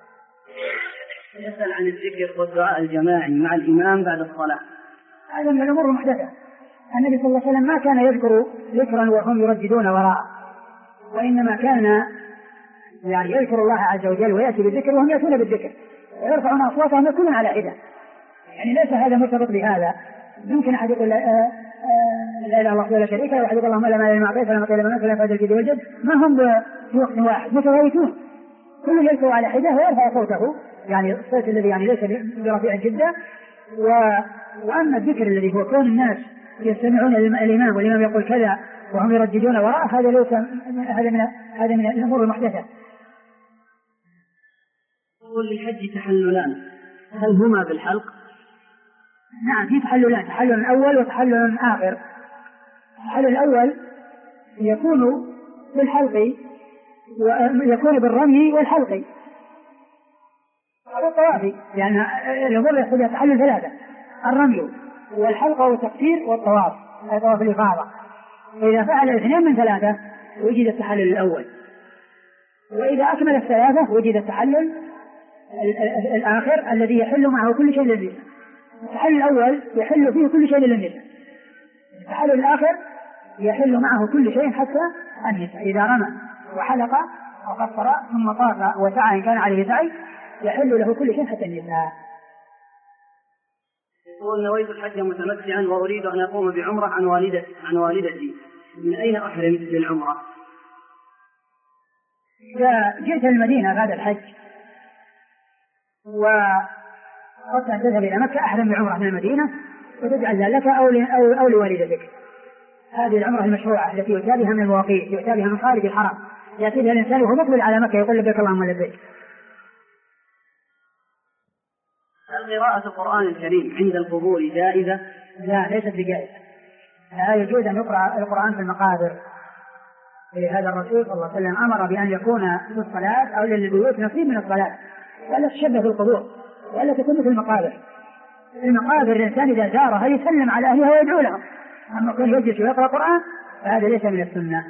يسأل عن الذكر والدعاء الجماعي مع الإمام بعد الصلاة. هذا من الأمور المحدثة. النبي صلى الله عليه وسلم ما كان يذكر ذكرا وهم يرددون وراءه، وإنما كان يعني يذكر الله عز وجل ويأتي بالذكر وهم يأتون بالذكر ويرفعون أصواتهم يكونون على حدة. يعني ليس هذا مرتبط بهذا. يمكن أحد يقول لا إله إلا الله ولا شريك له، وأحد يقول اللهم لا مانع لما أعطيت ولا معطي لما منعت ولا ينفع ذا الجد والجد. ما هم في وقت واحد، متفاوتون، كل يذكر على حدة ويرفع صوته، يعني الصوت الذي يعني ليس برفيع جدا. وأما الذكر الذي هو كون الناس يستمعون الإمام والإمام يقول كذا وهم يرددون وراء، هذا ليس هذا من الأمور المحدثة. يقول للحج تحللان، هل هما بالحلق؟ نعم، في تحللان: تحلل أول وتحلل آخر. التحلل الأول يكون بالحلق ويكون بالرمي والحلق والطواف، لأن الأمور يحصل تحلل 3: الرمي والحلق والتقصير والطواف، هذا طواف الإفاضة. إذا فعل 2 من 3 وجد التحلل الأول، وإذا أكمل الثلاثة وجد التحلل الآخر الذي يحل معه كل شيء للنساء. التحلل الأول يحل فيه كل شيء للنساء، التحلل الآخر يحل معه كل شيء حتى النساء. إذا رمى وحلق أو قصر ثم طاف وسعى إن كان عليه سعي يحل له كل شيء حتى النساء. يقول نويت الحج متمتعا وأريد أن أقوم بعمرة عن والدتي، من أين أحرم للعمرة؟ إذا جئت المدينة بعد الحج وقد تذهب إلى مكة أحرم بعمرة من المدينة وتجعل لك أو لوالدتك. هذه العمرة المشروعة التي يؤتى بها من المواقيت، يؤتى بها من خارج الحرم، يأتي بها الإنسان وهو مقبل على مكة يقول لبيك اللهم لبيك. قراءة القرآن الكريم عند القبور جائزة؟ لا، ليست بجائزة. لا يجوز أن يقرأ القرآن في المقابر، لهذا الرسول صلى الله عليه وسلم أمر بأن يكون في الصلاة أو للبيوت نصيب من الصلاة، ولا تشبه في القبور ولا تكون في المقابر. المقابر الإنسان إذا زارها يسلم على أهلها ويدعو لهم، أما كل يجلس ويقرأ القرآن فهذا ليس من السنة.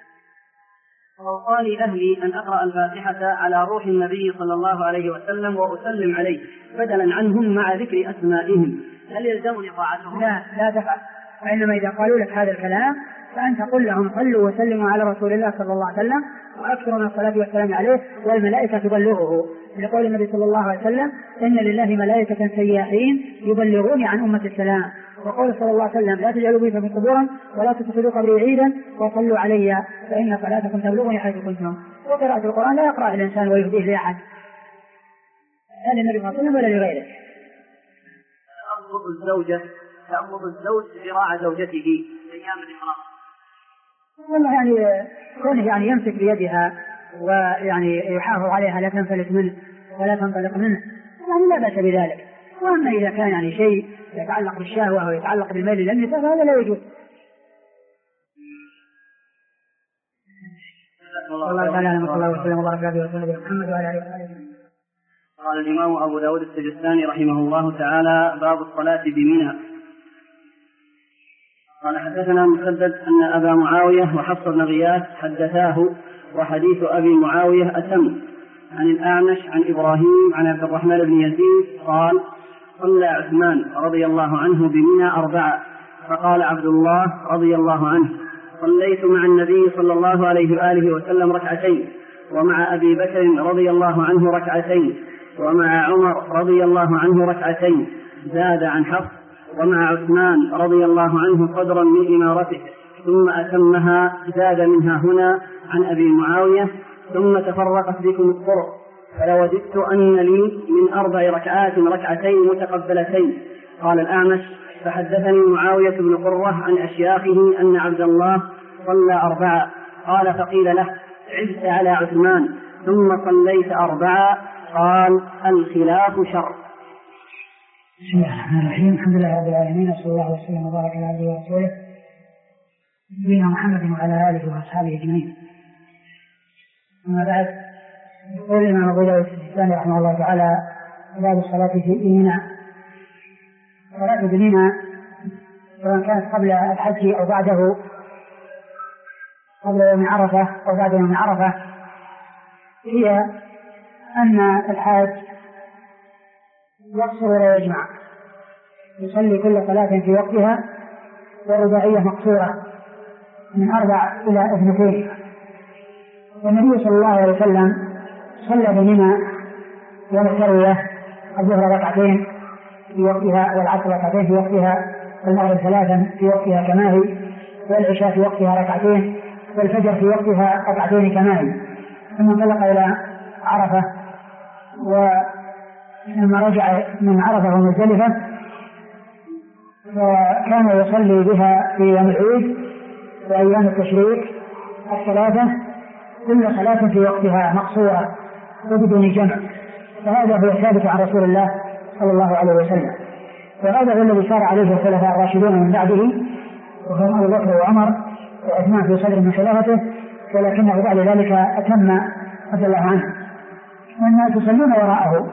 وقال أهلي أن أقرأ الفاتحة على روح النبي صلى الله عليه وسلم وأسلم عليه بدلا عنهم مع ذكر أسمائهم، هل يلزمني طاعتهم؟ لا تفعل، وإنما إذا قالوا لك هذا الكلام فأنت قل لهم صلوا وسلموا على رسول الله صلى الله عليه وسلم وأكثروا من الصلاة والسلام عليه والملائكة تبلغه، لقول النبي صلى الله عليه وسلم إن لله ملائكة سياحين يبلغون عن أمة السلام، وقول صلى الله عليه وسلم لا تجعلوا بي في قبورا ولا تتخذوا قبري عيدا وصلوا علي فإن صلاتكم تبلغني حيث كنتم. وقراءة القرآن لا يقرأ الإنسان ويهديه لأحد، لا للنبي صلى الله عليه وسلم ولا لغيره. تأمر الزوج ذراع زوجته أيام الإحرام؟ والله يعني كونه يعني يمسك بيدها ويعني يحافظ عليها لا تنفلت منه ولا تنطلق منه يعني لا بأس بذلك. وأما إذا كان يعني شيء يتعلق بالشهوة ويتعلق بالميل للنساء فهذا لا يجوز. الله تعالى صلى الله وسلم وبارك على محمد وعلى آله وصحبه. قال الإمام أبو داود السجستاني رحمه الله تعالى: باب الصلاة بمنى. قال حدثنا مسدد أن أبا معاوية وحفص بن غياث حدثاه، وحديث أبي معاوية أتم، عن الأعمش عن إبراهيم عن عبد الرحمن بن يزيد قال: صلى عثمان رضي الله عنه بمنى 4، فقال عبد الله رضي الله عنه: صليت مع النبي صلى الله عليه وآله وسلم 2 ومع أبي بكر رضي الله عنه 2 ومع عمر رضي الله عنه 2 زاد عن حفص، ومع عثمان رضي الله عنه قدرا من إمارته، ثم أتمها زاد منها هنا عن أبي معاوية، ثم تفرقت بكم الطرق، فلوددت أن لي من 4 ركعات 2 متقبلتين. قال الأعمش: فحدثني معاوية بن قرة عن أشياخه أن عبد الله صلى 4. قال: فقيل له: عبت على عثمان ثم صليت 4. قال: الخلاف شر. بسم الله الرحمن الرحيم. الحمد لله رب العالمين، صلى الله وسلم وبارك على عبده ورسوله نبينا محمد وعلى آله وأصحابه أجمعين. أما بعد، يقول الإمام أبو داود السجستاني رحمه الله تعالى: باب الصلاة في منى. الصلاة بمنى سواء كانت قبل الحج أو بعده، قبل يوم عرفة أو بعد يوم عرفة، هي أن الحاج يقصر ولا يجمع، يصلي كل صلاة في وقتها، والرباعية مقصورة من 4 إلى 2. والنبي صلى الله عليه وسلم صلى بمنى يوم التروية الظهر 2 في وقتها، والعصر 2 في وقتها، والمغرب 3 في وقتها كما هي، والعشاء في وقتها 2، والفجر في وقتها 2 كما هي. ثم انطلق إلى عرفة، ولما رجع من عرفة ومزدلفة فكان يصلي بها في يوم العيد وأيام التشريق 3، كل صلاة في وقتها مقصورة وبدون جمع. فهذا هو الثابت عن رسول الله صلى الله عليه وسلم، وهذا هو الذي سار عليه الخلفاء الراشدون من بعده، وهم أبو بكر وعمر وعثمان في صدر من خلافته، ولكنه بعد ذلك أتم رضي الله عنه، والناس يصلون وراءه.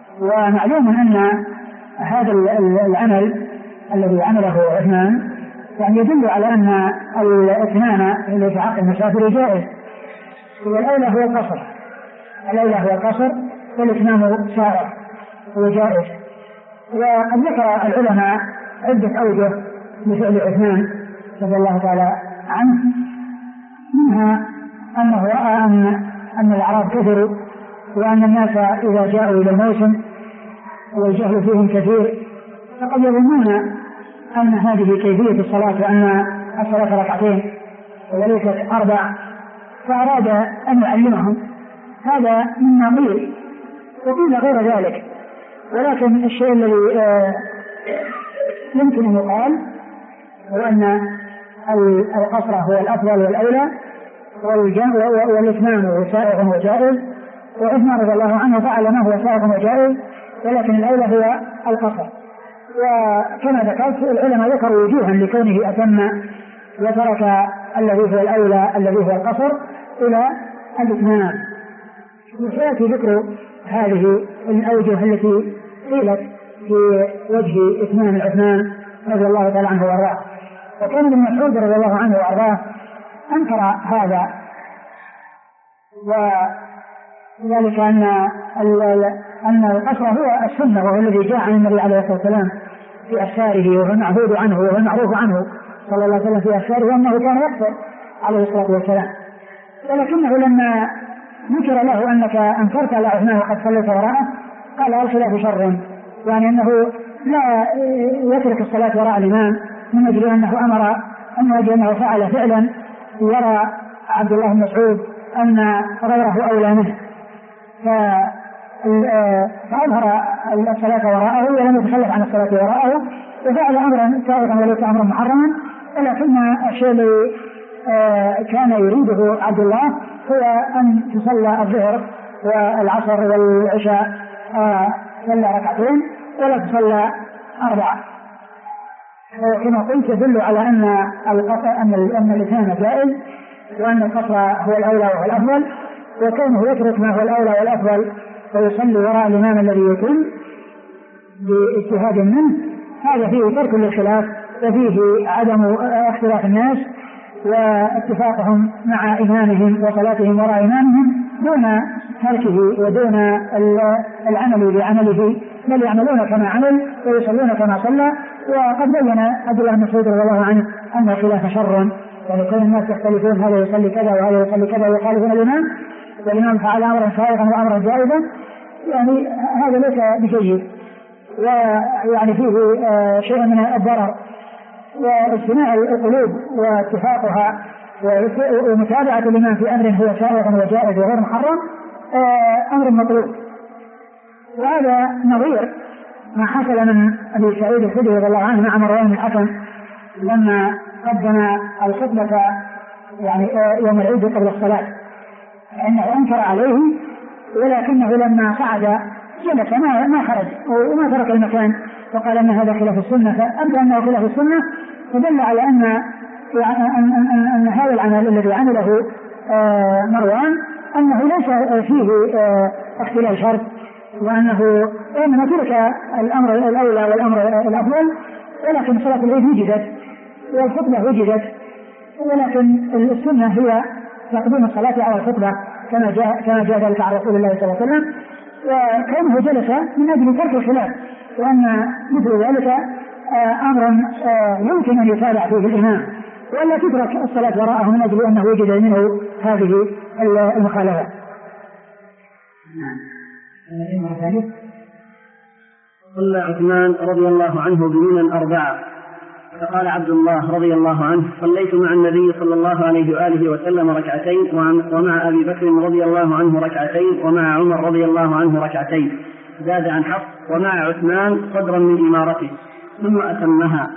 ومعلوم أن هذا العمل الذي عمله عثمان يعني يدل على أن الإتمام اللي في حق المسافر جائز، والأولى هو القصر، الأولى هو القصر والإتمام سائر وجائز. وقد ذكر العلماء عدة أوجه لفعل عثمان رضي الله تعالى عنه، منها أنه رأى أن الأعراب كثروا، وأن الناس إذا جاءوا إلى الموسم والجهل فيهم كثير فقد يظنون أن هذه كيفية الصلاة وأن الصلاة ركعتين وليست 4، فأراد أن يعلمهم. هذا مما قيل، وقيل غير ذلك، ولكن الشيء الذي يمكن أن يقال هو أن القصر هو الأفضل والأولى، والإتمام سائغ وجائز، وعثمان رضي الله عنه فعل ما هو سائغ وجائز، ولكن الأولى هو القصر. وكما ذكرت العلماء ذكروا وجوها لكونه أتم وترك الذي هو الأولى الذي هو القصر إلى الإتمام. وسيأتي ذكر هذه الأوجه التي قيلت في وجه إتمام عثمان رضي الله تعالى عنه وارضاه. وكان ابن مسعود رضي الله عنه وارضاه أنكر هذا، وذلك أن القصر هو السنة، وهو الذي جاء عن النبي عليه الصلاة والسلام في أسفاره، وهو المعهود عنه وهو المعروف عنه صلى الله عليه وسلم في أسفاره أنه كان يقصر عليه الصلاة والسلام. ولكنه لما ذكر له أنك أنكرت على عثمان وقد صليت وراءه قال الخلاف شر، يعني أنه لا يترك الصلاة وراء الإمام من أجل أنه أمر أنه فعل فعلا يرى عبد الله بن مسعود أن غيره أولى منه، فأظهر الصلاة وراءه ولم يتخلف عن الصلاة وراءه، وفعل أمرا سائغا وليس أمرا محرما. ولكن الشيء الذي كان يريده عبد الله هو أن تصلى الظهر والعصر والعشاء صلى ركعتين ولا تصلى 4. كما قلت يدل على أن الإتمام جائز، وأن القصر هو الأولى وهو الأفضل، وكونه يترك ما هو الأولى والأفضل ويصلي وراء الإمام الذي يتم باجتهاد منه، هذا فيه ترك للخلاف، وفيه عدم اختلاف الناس واتفاقهم مع إمامهم وصلاتهم وراء إمامهم دون تركه ودون العمل بعمله، بل يعملون كما عمل ويصلون كما صلى. وقد بين عبد الله بن مسعود رضي الله عنه أن الخلاف شر، يعني كل الناس يختلفون، هذا يصلي كذا وهذا يصلي كذا ويخالفون الإمام، والإمام فعل أمرا سائغا وأمرا جائزا، يعني هذا ليس بجيد، ويعني فيه شيء من الضرر. واجتماع القلوب واتفاقها ومتابعة الإمام في أمر هو سائغ وجائز وغير محرم أمر مطلوب. وهذا نظير ما حصل من أبي سعيد الخدري رضي الله عنه مع مروان بن الحكم لما قدم الخطبة يعني يوم العيد قبل الصلاة، أنه أنكر عليه، ولكنه لما صعد جلس ما خرج وما ترك المكان، وقال أن هذا خلاف السنة، فأبدأ أنه خلاف السنة، فدل على أن هذا العمل الذي عمله مروان أنه ليس فيه اختلال شرط، وأنه إنما ترك الأمر الأولى والأمر الأفضل، ولكن صلاة العيد وجدت والخطبة وجدت، ولكن السنة هي تقديم الصلاة على الخطبة كما جاء ذلك عن رسول الله صلى الله عليه وسلم، وكونه جلس من أجل ترك الخلاف، وأن مثل ذلك أمر يمكن أن يتابع فيه الإمام، ولا تترك الصلاة وراءه من أجل أنه وجد منه هذه المخالفة. صلى عثمان رضي الله عنه بمنى 4، فقال عبد الله رضي الله عنه صليت مع النبي صلى الله عليه وآله وسلم ركعتين، ومع أبي بكر رضي الله عنه ركعتين، ومع عمر رضي الله عنه ركعتين، زاد عن حفص، ومع عثمان صدرا من إمارته ثم أتمها،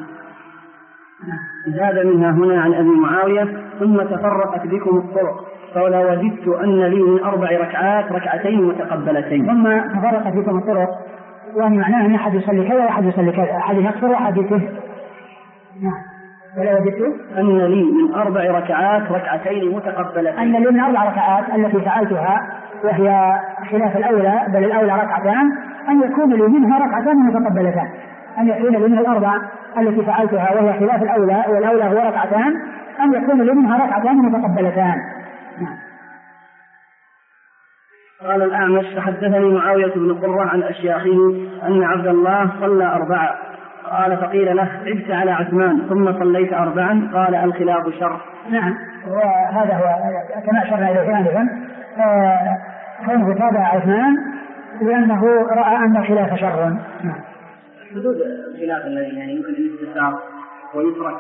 زاد منها هنا عن أبي معاوية ثم تفرقت بكم الطرق، فولا وجدت أن لي من 4 ركعات ركعتين متقبلتين. ثم تفرقت بكم الطرق، يعني معناه أن أحد يصلي كذا وأحد يصلي كذا، أحد يكثر وأحد يكثر. ولا وجدت أن لي من 4 ركعات ركعتين متقبلتين، أن لي من 4 ركعات التي فعلتها وهي خلاف الأولى، بل الأولى ركعتان، أن يكون لي منها ركعتان متقبلتان، أن يكون لي من 4 التي فعلتها وهي خلاف الأولى، والأولى هو ركعتان، أن يكون لي منها ركعتان متقبلتان. قال الأعمش فحدثني معاوية بن قرة عن أشياخه أن عبد الله صلى 4، قال فقيل له عبت على عثمان ثم صليت 4، قال الخلاف شر. نعم، وهذا هو كما أشرنا إليه آنفا، كونه تابع عثمان لأنه رأى أن الخلاف شر. حدود الخلاف الذي يعني يمكن أن يستثار ويترك،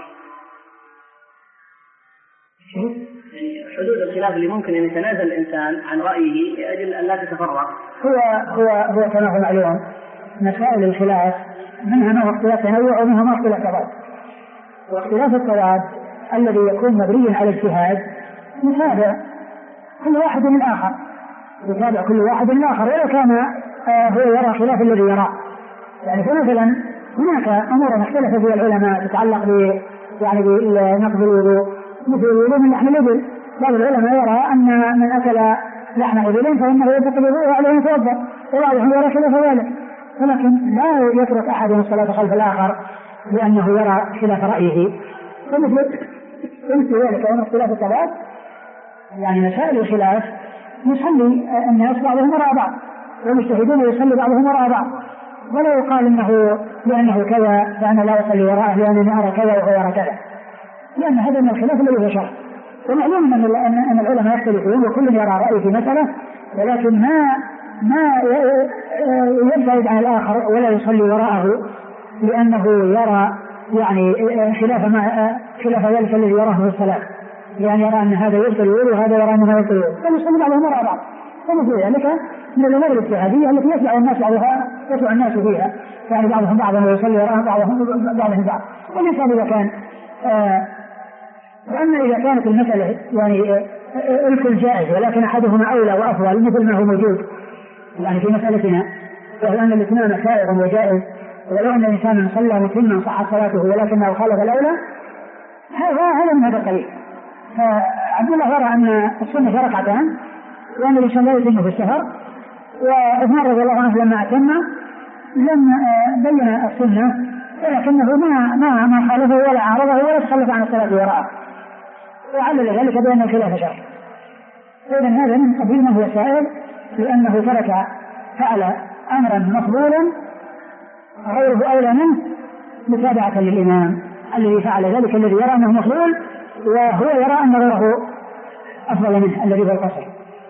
يعني حدود الخلاف اللي ممكن أن يتنازل الإنسان عن رأيه لأجل أن لا تتفرق. هو كما هو معلوم مسائل الخلاف منها ما هو اختلاف تنوع ومنها ما اختلاف تضاد، واختلاف التضاد الذي يكون مبنيا على اجتهاد يتابع كل واحد من الآخر، يتابع كل واحد من الآخر ولو كان هو يرى خلاف الذي يراه. يعني فمثلا هناك أمور اختلف فيها العلماء تتعلق بنقض الوضوء، مثل الوضوء من لحم الإبل، بعض العلماء يرى أن من أكل لحم إبل فإنه ينتقض الوضوء وعليه يتوضأ، وبعضهم يرى خلاف ذلك، ولكن لا يترك أحد الصلاة خلف الآخر لأنه يرى خلاف رأيه. ومثل ذلك ومن اختلاف التضاد يعني مسائل الخلاف يصلي الناس بعضهم وراء بعض، والمجتهدون يصلي بعضهم وراء بعض، ولا يقال انه لانه كذا فانا لا اصلي وراءه لانني ارى كذا وهو يرى كذا، لان هذا من الخلاف الذي هو شرع. ومعلوم ان العلماء يختلفون وكل يرى رايه في مساله، ولكن ما يبتعد عن الاخر ولا يصلي وراءه لانه يرى يعني خلاف ذلك الذي يراه في الصلاه، يعني يرى ان هذا يبطل الوضوء وهذا يرى انه يبطل الوضوء، فيصلي بعضهم وراء بعض. ومثل ذلك من الامور الاجتهاديه التي يتبع الناس فيها، يعني بعضهم بعضا ويصلي وراء بعضهم بعض. وليس اذا كان واما اذا كانت المساله يعني الكل جائز ولكن احدهما اولى وافضل مثل ما هو موجود يعني في مسالتنا، وهو ان الاثنان سائغ وجائز، ولو ان الانسان صلى متما صحت صلاته ولكنه خالف الاولى، هذا من هذا القبيل. فعبد الله يرى ان السنه ركعتان وان الانسان لا يتم في السفر، وعثمان رضي الله عنه لما اتم لم بين السنه ولكنه ما خالفه ولا عارضه ولا تخلف عن الصلاه وراءه، وعلل ذلك بان الخلاف شر. اذا هذا من قبيل ما هو سائل لانه فعل امرا مفضولا غيره اولى منه متابعه للامام الذي فعل ذلك الذي يرى انه مفضول، وهو يرى ان غيره افضل منه الذي هو القصر.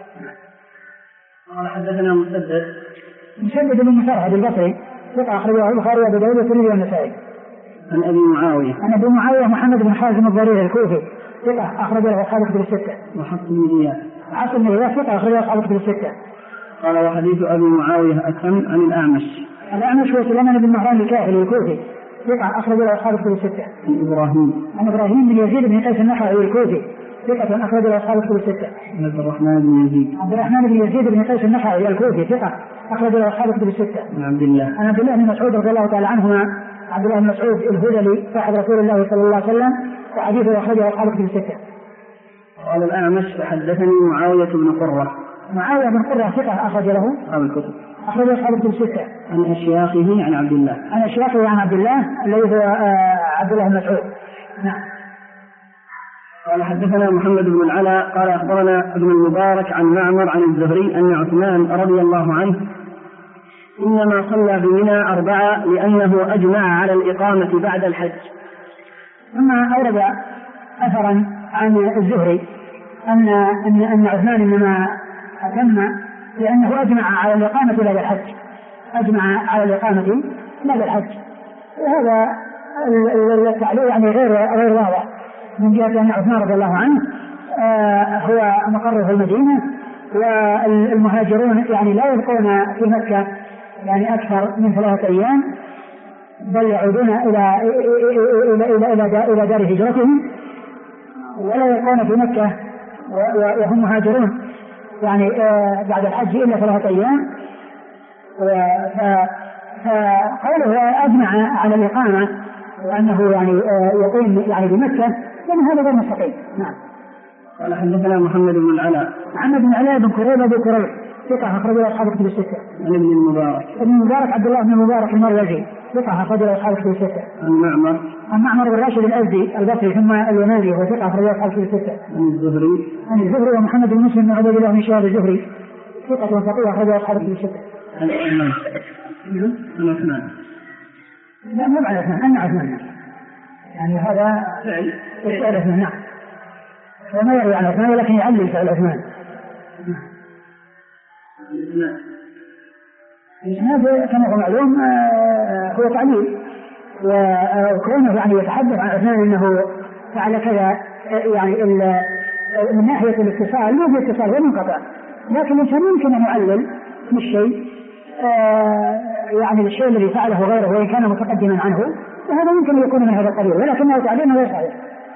قال حدثنا مسدد بن مسرهد البصري ثقة أخرجه البخاري وأبو داود والترمذي والنسائي. عن أبي معاوية محمد بن خازم الضرير الكوفي ثقة أخرجه أصحاب الكتب الستة. وحفص بن غياث ثقة أخرجه أصحاب الكتب الستة. قال وحديث أبي معاوية أتم عن الأعمش هو سليمان بن مهران الكاهلي الكوفي ثقة أخرجه أصحاب الكتب الستة. عن إبراهيم بن يزيد بن قيس النخعي الكوفي ثقة أخرجه أصحاب الكتب الستة. عبد الرحمن بن يزيد بن قيس النخعي الكوفي ثقة أخرجه أصحاب الكتب الستة. عن عبد الله بن مسعود رضي الله تعالى عنهما، عبد الله بن مسعود الهذلي صاحب رسول الله صلى الله عليه وسلم، وحديثه أخرجه أصحاب الكتب الستة. قال الأعمش فحدثني معاوية بن قرة ثقة أخرج له أخرجه أصحاب الكتب الستة. عن أشياخه عن عبد الله الذي هو عبد الله بن مسعود. نعم. قال حدثنا محمد بن العلاء قال أخبرنا ابن المبارك عن معمر عن الزهري أن عثمان رضي الله عنه إنما صلى بمنى 4 لأنه أجمع على الإقامة بعد الحج. ثم أورد أثرا عن الزهري أن عثمان إنما أتم لأنه أجمع على الإقامة بعد الحج. وهذا التعليل يعني غير واضح من جهة أن عثمان رضي الله عنه هو مقر في المدينة، والمهاجرون يعني لا يبقون في مكة يعني أكثر من 3 أيام، بل يعودون إلى دار هجرتهم، ولا يبقون في مكة وهم مهاجرون يعني بعد الحج إلا 3 أيام. فقوله أجمع على الإقامة وأنه يعني يقيم يعني بمكة لأن هذا غير مستقيم. نعم. قال حدثنا محمد بن العلاء بن كريب أبو كريب ثقة أخرجه أصحاب الكتب الستة. عن ابن المبارك عبد الله بن المبارك المروزي ثقة أخرج له أصحاب الكتب الستة. عن معمر بن راشد الأزدي البصري ثم اليماني وهو ثقة أخرج له أصحاب الكتب الستة. عن الزهري ومحمد بن مسلم بن عبد الله بن شهاب الزهري ثقة فقيه أخرج له أصحاب الكتب الستة. لا مو على عثمان، أن عثمان يعني هذا فعل عثمان. نعم وما يروي عن عثمان ولكن يعلل فعل عثمان. الإسناد كما هو معلوم هو تعليل، وكونه يعني يتحدث عن عثمان أنه فعل كذا يعني من ناحية الاتصال مو باتصال ومنقطع، لكن الإنسان يمكن أن يعلل بالشيء يعني الشيء الذي فعله غيره وإن كان متقدما عنه، وهذا ممكن أن يكون من هذا القبيل، ولكنه تعليل غير صحيح.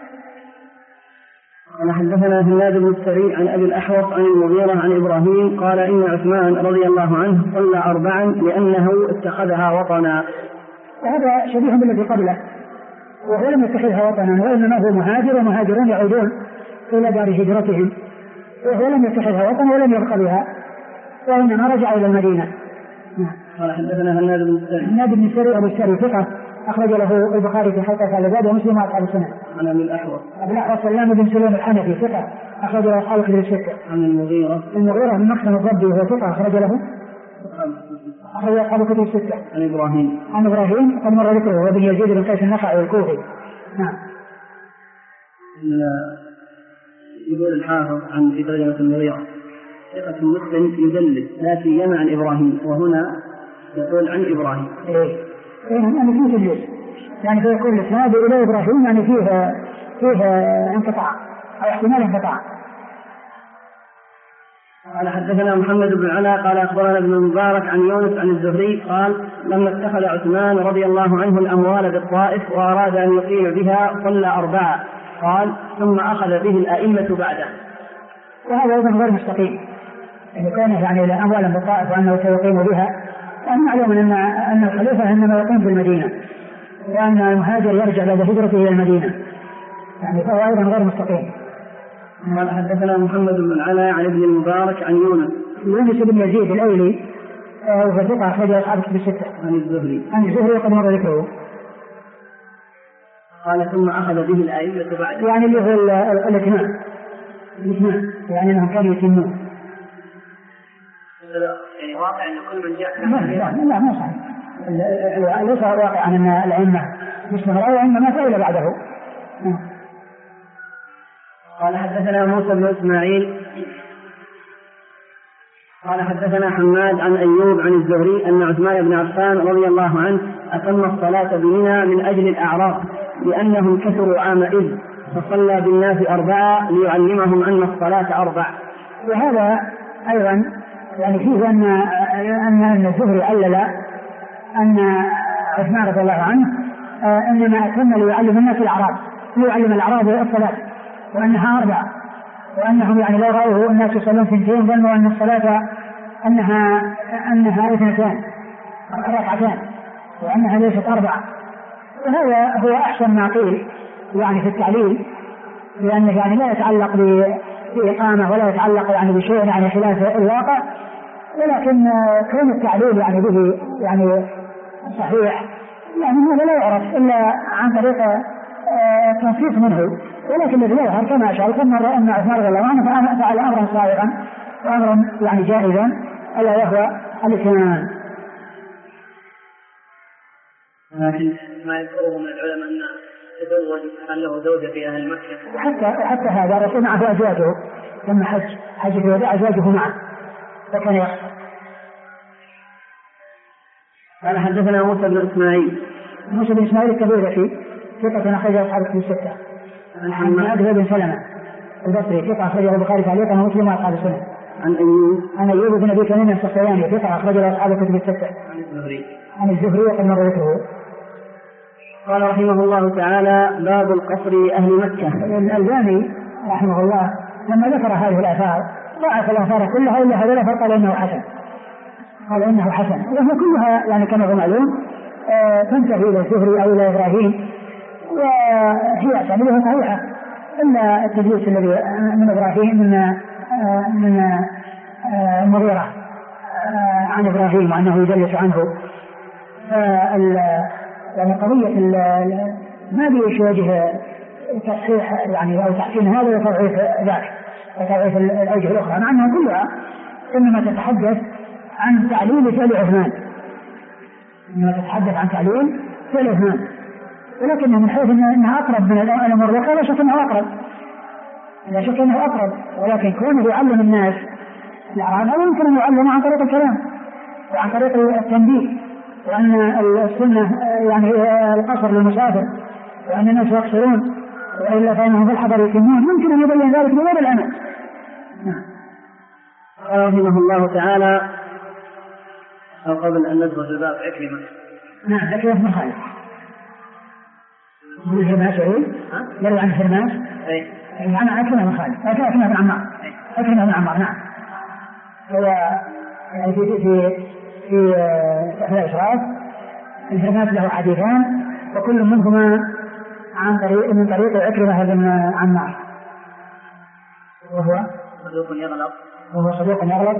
قال حدثنا هناد بن السري عن أبي الأحوص عن المغيرة عن إبراهيم قال إن عثمان رضي الله عنه صلى 4 لأنه اتخذها وطنا. وهذا شبيه بالذي قبله، وهو لم يتخذها وطنا وإنما هو مهاجر ومهاجرون يعودون إلى دار هجرتهم، وهو لم يتخذها وطنا ولم يبق بها وإنما رجع إلى المدينة. قال حدثنا هناد بن السري أبو السري ثقة أخرج له البخاري في حلقة العباد ومسلم وأصحاب السنن. عن أبي الأحوص سلام بن سليم الحنفي ثقة أخرج له أصحاب الكتب الستة. عن المغيرة بن مخزن الضبي وهو ثقة أخرج له أصحاب الكتب الستة. عن إبراهيم قد مر ذكره وابن يزيد بن قيس النخعي الكوفي. نعم. يقول الحافظ عن في ترجمة المغيرة ثقة مسلم يدلس لا سيما عن إبراهيم، وهنا يقول عن إبراهيم. يعني فيه تدليس، يعني فيكون الإسناد إلى إبراهيم يعني فيه انقطاع أو احتمال انقطاع. قال حدثنا محمد بن علاء قال أخبرنا ابن المبارك عن يونس عن الزهري قال لما اتخذ عثمان رضي الله عنه الأموال بالطائف وأراد أن يقيم بها صلى 4 قال ثم أخذ به الأئمة بعده. وهذا أيضا غير مستقيم، إن كان يعني الأموال بالطائف وأنه سيقيم بها، وأن معلوم أن الخليفة إنما يقيم في المدينة وأن المهاجر يرجع بعد هجرته إلى المدينة، يعني فهو أيضا غير مستقيم. قال حدثنا محمد بن علاء عن ابن المبارك عن يونس بن يزيد الأيلي وهو ثقة أخرج أصحاب الكتب الستة. عن الزهري وقد مر ذكره. قال ثم أخذ به الأئمة بعد، يعني اللي هو الإتمام يعني أنهم كانوا يتمون. يعني واقع أن كل من جاء لا ما صحيح، ليس واقع أن الأئمة مستمروا وإنما فعل بعده. قال حدثنا موسى بن إسماعيل قال حدثنا حماد عن أيوب عن الزهري أن عثمان بن عفان رضي الله عنه أتم الصلاة بمنى من أجل الأعراب لأنهم كثروا عامئذ فصلى بالناس 4 ليعلمهم أن الصلاة 4. وهذا أيضا يعني فيه أن الزهري علل أن عثمان رضي الله عنه إنما أتم ليعلم الناس الأعراب، ليعلم الأعراب الصلاة وأنها 4، وأنهم يعني لو رأوه الناس يصلون 2 ظنوا أن الصلاة أنها 2 ركعتان وأنها ليست 4. وهذا هو أحسن ما قيل يعني في التعليل، لأنه يعني لا يتعلق بإقامة ولا يتعلق يعني بشيء يعني خلاف الواقع، ولكن كون التعليل يعني به يعني صحيح يعني هذا لا يعرف إلا عن طريق تنصيص منه، ولكن الذي يظهر كما أشار كما أن عثمان رضي الله عنه فعل أمرا صائغا وأمرا يعني جائزا ألا وهو الإتمام. لكن ما يذكره من العلماء أن تزوج كان له زوجة في أهل مكة، حتى هذا رسول معه أزواجه لما حج في وداع أزواجه معه فكان يخطئ. قال حدثنا موسى بن إسماعيل الكبير في ثقة أخرجه أصحاب الكتب الستة. عن حماد بن سلمة البصري ثقة أخرجه البخاري تعليقا ومسلم وأصحاب السنن. عن أيوب بن أبي تميم السختياني ثقة أخرجه أصحاب الكتب الستة. عن الزهري وقد مر ذكره. قال رحمه الله تعالى باب القصر أهل مكة. الألباني رحمه الله لما ذكر هذه الآثار ضاعف الآثار كلها إلا هذا فقال إنه حسن، قال إنه حسن، وهي كلها يعني كما هو معلوم تنتهي إلى الزهري أو إلى إبراهيم وهي أسانيدها صحيحة، إلا التدليس الذي من إبراهيم من المغيرة عن إبراهيم وأنه يدلس عنه يعني قضية ما بيش وجه تصحيح يعني أو تحسين هذا وتضعيف ذاك وتضعيف الأوجه الأخرى، مع أنها كلها إنما تتحدث عن تعليل فعل عثمان، إنما تتحدث عن تعليل فعل عثمان، ولكنها من حيث أنها أقرب من الأمر الواقع لا شك أنه أقرب، لا شك أنه أقرب، ولكن كونه يعلم الناس الأعراب هذا يمكن أن يعلم عن طريق الكلام وعن طريق التنبيه، وأن السنة يعني القصر للمسافر، وأن الناس يقصرون وإلا فإنهم في الحضر يتمون، ممكن أن يبين ذلك بغير العمل. قال رحمه الله تعالى أو قبل أن ندخل في الباب عكرمة. نعم عكرمة بن خالد من الحرماس يروي عن الحرماس عن عكرمة بن خالد عكرمة بن عمار عكرمة بن عمار. نعم هو يعني في الإشراف الحرماس له حديثان وكل منهما من طريق عكرمة بن عمار وهو صدوق يغلط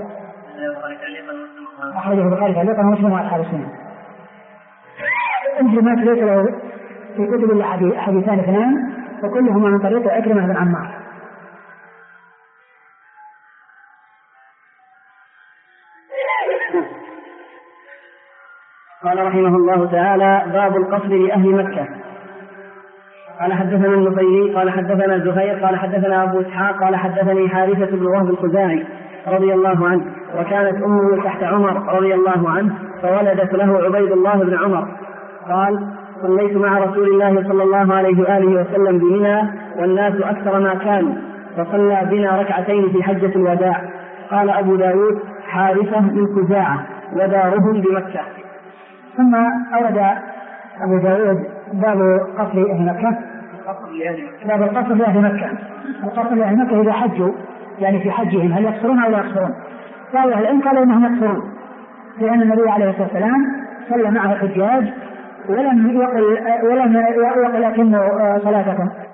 أخرجه البخاري تعليقا ومسلم وأصحاب السنة. الحرماس ليس له في كتب إلا حديثان اثنان وكلهما من طريق عكرمة بن عمار. قال رحمه الله تعالى باب القصر لأهل مكة. قال حدثنا النفيلي قال حدثنا زهير قال حدثنا أبو إسحاق قال حدثني حارثة بن وهب الخزاعي رضي الله عنه وكانت أمه تحت عمر رضي الله عنه فولدت له عبيد الله بن عمر قال صليت مع رسول الله صلى الله عليه وآله وسلم بمنى والناس أكثر ما كانوا فصلى بنا ركعتين في حجة الوداع. قال أبو داود حارثة من خزاعة ودارهم بمكة. ثم أورد أبو داود باب قصر أهل مكة. باب القصر لأهل مكة. القصر لأهل مكة إذا حجوا يعني في حجهم هل يقصرون أو لا يقصرون؟ قالوا أهل العلم قالوا إنهم يقصرون لأن النبي عليه الصلاة والسلام صلى معه الحجاج ولم يقل أتموا صلاتكم